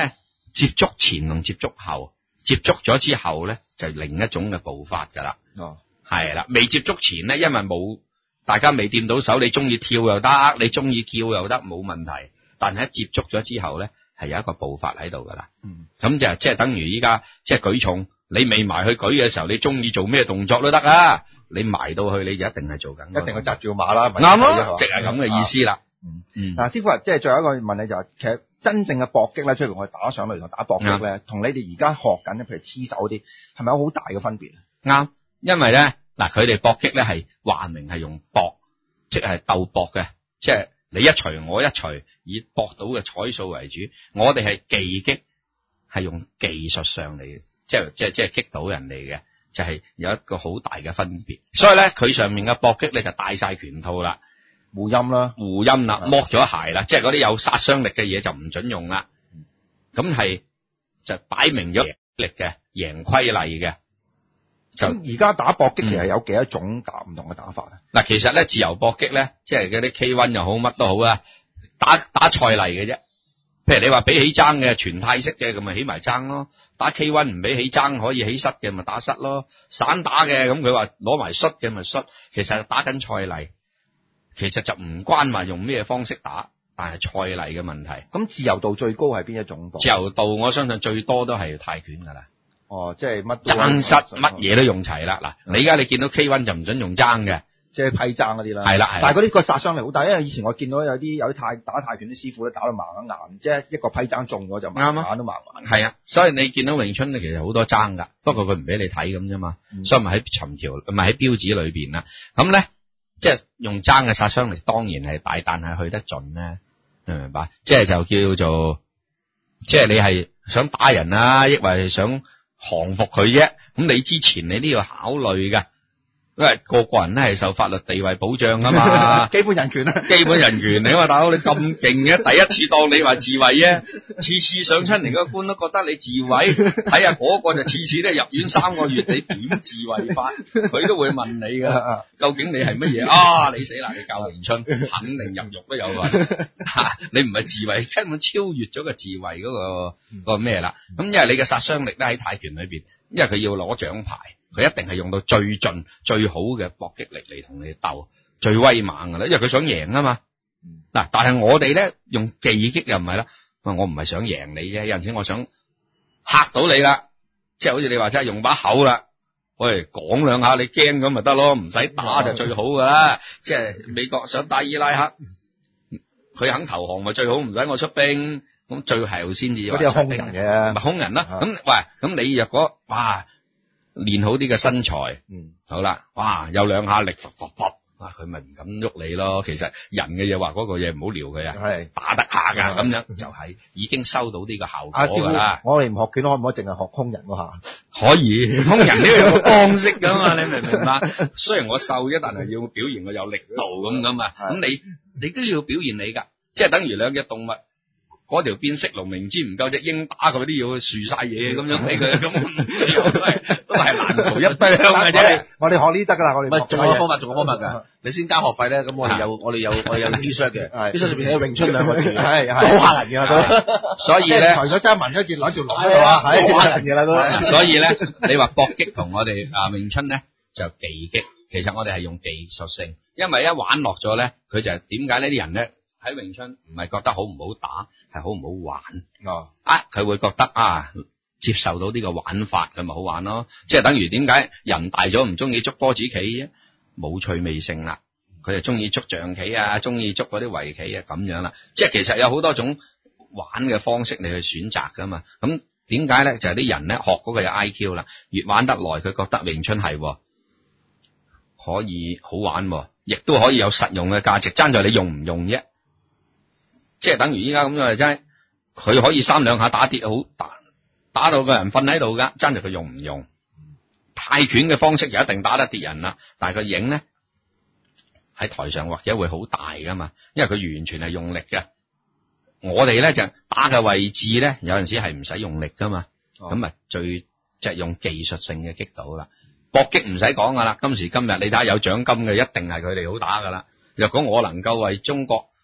接觸前同接觸後，接觸咗之後咧就另一種嘅步伐噶啦。 哦， 係啦，未接觸前咧，因為冇大家未掂到手，你中意跳又得，你中意叫又得，冇問題。但係一接觸咗之後咧，係有一個步伐喺度噶啦。 嗯， 咁就即係等於依家即係舉重，你未埋去舉嘅時候，你中意做咩動作都得啊。你埋到去，你就一定係做緊， 一定係紮住個馬啦， 啱咯，即係咁嘅意思啦。 嗯嗯， 嗱，師傅啊，即係最後一個問你就係，其實真正嘅搏擊咧，即係我哋打上嚟同打搏擊咧，同你哋而家學緊嘅，譬如黐手嗰啲，係咪有好大嘅分別啊？ 啱，因為咧嗱，佢哋搏擊咧係話明係用搏，即係鬥搏嘅，即係你一錘我一錘，以搏到嘅彩數為主。我哋係技擊，係用技術上嚟嘅，即係即係即係擊到人哋嘅，就係有一個好大嘅分別。所以咧，佢上面嘅搏擊咧就戴晒拳套啦。 護陰啦， 護陰啦，剝咗鞋啦，即係嗰啲有殺傷力嘅嘢就唔准用啦。咁係就擺明咗力嘅，贏規例嘅。就而家打搏擊其實有幾多種打唔同嘅打法啊？ 嗱、嗯，其實咧自由搏擊咧，即係嗰啲 K 一又好，乜都好啦，打打賽例嘅啫。譬如你話比起爭嘅全泰式嘅，咁咪起埋爭咯。打 K 一唔比起爭可以起膝嘅，咪打膝咯。散打嘅咁佢話攞埋摔嘅咪摔，其實打緊賽例。其實就唔關話用咩方式打，但係賽例嘅問題。 咁自由度最高係邊一種？ 自由度我相信最多都係泰拳噶啦。 哦，即係乜爭膝乜嘢都用齊啦。嗱、嗯，你而家你見到 K 一就唔准用爭嘅， 即係批爭嗰啲啦。 係啦，係。 但係嗰啲個殺傷力好大，因為以前我見到有啲有啲泰打泰拳啲師傅咧打到盲一眼，即係一個批爭中咗就盲眼都盲眼。 係啊，所以你見到詠春咧其實好多爭噶，不過佢唔俾你睇咁啫嘛，所以咪喺尋條唔係喺標紙裏邊啦。咁咧。即係用爭嘅殺傷力當然係大，但係去得盡咧，明唔明白？即係就叫做，即係你係想打人啊，抑或係想降服佢啫？咁你之前你都要考慮噶，因為個個人咧係受法律地位保障噶嘛， 基本人權啊， 基本人權你話大佬你咁勁嘅，第一次當你話自衛啊，次次上親嚟個官都覺得你自衛，睇下嗰個就次次都入院三個月，你點自衛法？佢都會問你噶，究竟你係乜嘢啊？你死啦！你教詠春，肯定入獄都有啊！你唔係自衛，根本超越咗個自衛嗰、嗰個、嗰個咩啦？咁因為你嘅殺傷力咧喺泰拳裏邊，因為佢要攞獎牌。佢一定係用到最盡最好嘅搏擊力嚟同你鬥，最威猛噶啦，因為佢想贏啊嘛。嗱、嗯，但係我哋咧用技擊又唔係啦，我唔係想贏你啫，有陣時我想嚇到你啦，即係好似你話齋用把口啦，喂講兩下你驚咁咪得咯，唔使打就最好噶啦。嗯、即係美國想打伊拉克，佢肯投降咪最好，唔使我出兵，咁最後先至。嗰啲係空人嘅，咪空人啦。咁、嗯、喂，咁你若果哇？練好啲嘅身材，嗯，好啦，哇，有兩下力，噗噗噗，哇，佢咪唔敢喐你咯。其實人嘅嘢話嗰個嘢唔好撩佢啊，係打得下噶，咁樣就係已經收到呢個效果噶啦。我哋唔學拳可唔可以淨係學空人嗰下？可以，空人都要有個方式噶嘛，你明唔明白？雖然我瘦啫，但係要表現我有力度咁咁啊。咁你你都要表現你噶，即係等於兩隻動物。嗰條變色龍明知唔夠隻鷹打佢，都要豎晒嘢咁樣俾佢，咁都係都係難逃一槍嘅啫。我哋學呢得噶啦，我哋唔係仲有個方法，仲有個方法㗎。你先交學費咧，咁我哋有我哋有我哋有 T-shirt 嘅，T-shirt 上邊有詠春兩個字，係係好嚇人嘅都。所以咧，除咗真係紋咗件攞條龍喺度啊，係好嚇人嘅啦都。所以咧，你話搏擊同我哋啊詠春咧就技擊，其實我哋係用技術性，因為一玩落咗咧，佢就係點解呢啲人咧？喺詠春唔係覺得好唔好打，係好唔好玩哦。啊，佢會覺得啊，接受到呢個玩法，佢咪好玩咯。即係等於點解人大咗唔中意捉波子棋啫？冇趣味性啦。佢就中意捉象棋啊，中意捉嗰啲圍棋啊，咁樣啦。即係其實有好多種玩嘅方式你去選擇噶嘛。咁點解咧？就係啲人咧學嗰個有 I Q 啦，越玩得耐，佢覺得詠春係可以好玩，亦都可以有實用嘅價值，爭在你用唔用啫。即係等於依家咁樣，真係佢可以三兩下打跌好打，打到個人瞓喺度噶，爭住佢用唔用。泰拳嘅方式就一定打得跌人啦，但係個影咧喺台上或者會好大噶嘛，因為佢完全係用力嘅。我哋咧就打嘅位置咧，有陣時係唔使用力噶嘛，咁啊、哦、最即係、就是、用技術性嘅擊到啦。搏擊唔使講噶啦，今時今日你睇下有獎金嘅一定係佢哋好打噶啦。若果我能夠為中國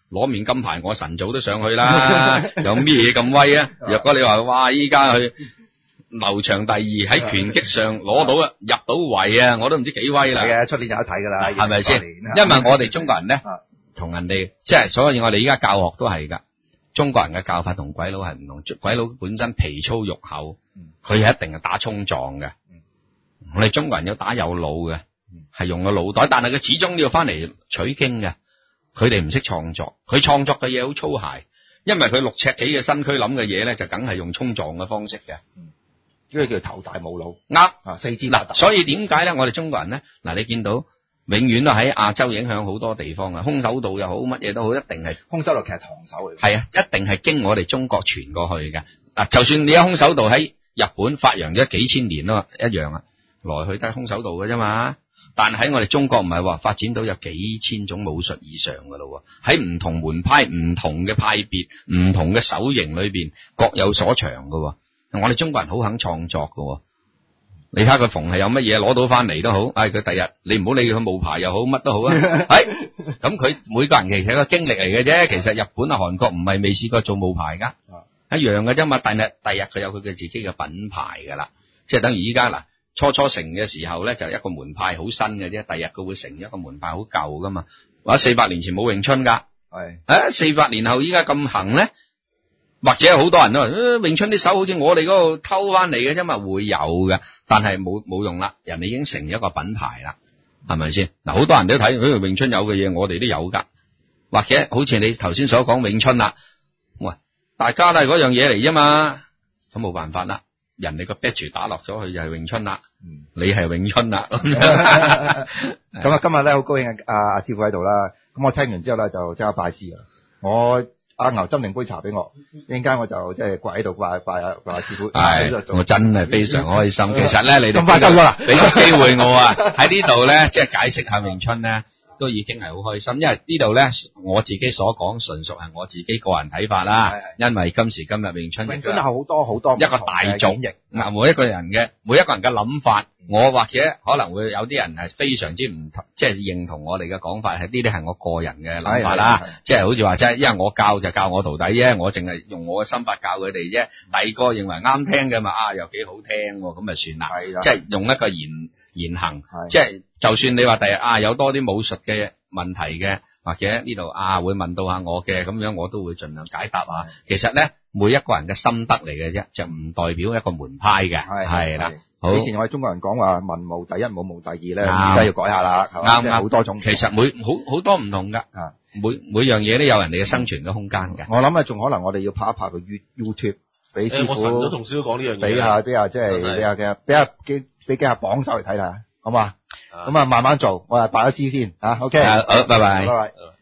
攞面金牌，我晨早都上去啦，有咩嘢咁威啊？若果你話哇，依家去劉翔第二喺拳擊上攞到啊，入到圍啊，我都唔知幾威啦。 係嘅，出年有得睇㗎啦， 係咪先？因為我哋中國人咧，同人哋即係所以我哋依家教學都係㗎。中國人嘅教法同鬼佬係唔同，鬼佬本身皮粗肉厚，佢係一定係打衝撞嘅。我哋中國人要打有腦嘅，係用個腦袋，但係佢始終都要翻嚟取經嘅。佢哋唔識創作，佢創作嘅嘢好粗鞋，因為佢六尺幾嘅身軀諗嘅嘢咧，就梗係用衝撞嘅方式嘅。 呢個叫頭大冇腦， 啱啊，四肢嗱，所以點解咧？我哋中國人咧，嗱，你見到永遠都喺亞洲影響好多地方啊，空手道又好，乜嘢都好，一定係空手道其實唐手嚟， 係啊，一定係經我哋中國傳過去嘅。嗱，就算你有空手道喺日本發揚咗幾千年咯，一樣啊，來去都係空手道嘅啫嘛。但喺我哋中國唔係話發展到有幾千種武術以上噶咯，喺唔同門派、唔同嘅派別、唔同嘅手型裏邊各有所長噶。我哋中國人好肯創作噶。你睇佢逢係有乜嘢攞到翻嚟都好，唉，佢第日你唔好理佢冒牌又好，乜都好啊。係咁，佢每個人其實係一個經歷嚟嘅啫。其實日本啊、韓國唔係未試過做冒牌噶，一樣嘅啫嘛。但係第日佢有佢嘅自己嘅品牌噶啦，即係等於依家嗱。初初成嘅時候咧，就一個門派好新嘅啫，第日佢會成一個門派好舊噶嘛。或者四百年前冇詠春噶，係啊，四百年後依家咁行咧，或者好多人都話，詠春啲手好似我哋嗰度偷翻嚟嘅啫嘛，會有嘅，但係冇冇用啦，人哋已經成一個品牌啦，係咪先？嗱，好多人都睇，誒，詠春有嘅嘢，我哋都有噶，或者好似你頭先所講詠春啦，喂，大家都係嗰樣嘢嚟啫嘛，咁冇辦法啦。人哋個 badge 打落咗去就係詠春啦，嗯、你係詠春啦。咁啊， 今日咧好高興阿阿師傅喺度啦。咁我聽完之後咧就即刻拜師啦。我阿牛斟定杯茶俾我，一陣間我就即係跪喺度拜拜阿拜阿師傅。 係，我真係非常開心。其實咧，你哋咁快夠咗啦，俾個機會我啊，喺呢度咧即係解釋下詠春咧。都已經係好開心，因為呢度咧，我自己所講純屬係我自己個人睇法啦。因為今時今日詠春， 詠春有好多好多一個大眾，嗱，每一個人嘅每一個人嘅諗法，我或者可能會有啲人係非常之唔即係認同我哋嘅講法，係呢啲係我個人嘅諗法啦。即係好似話即係，因為我教就教我徒弟啫，我淨係用我嘅心法教佢哋啫。第二個認為啱聽嘅嘛，啊又幾好聽，咁咪算啦。即係用一個言言行，即係。就算你話第日啊有多啲武術嘅問題嘅，或者呢度啊會問到下我嘅，咁樣我都會盡量解答啊。其實咧，每一個人嘅心得嚟嘅啫，就唔代表一個門派嘅，係啦。好，以前我哋中國人講話文無第一，武無第二咧，而家要改下啦，啱啱好多種。其實每好好多唔同噶，啊，每每樣嘢都有人哋嘅生存嘅空間嘅。我諗啊，仲可能我哋要拍一拍個 YouTube 俾師傅。我晨都同師傅講呢樣嘢。俾下俾下即係俾下嘅俾下幾俾幾下榜手嚟睇睇，好嘛？咁啊，慢慢做，我係拜咗師先，吓 ，OK，好，拜拜，拜拜。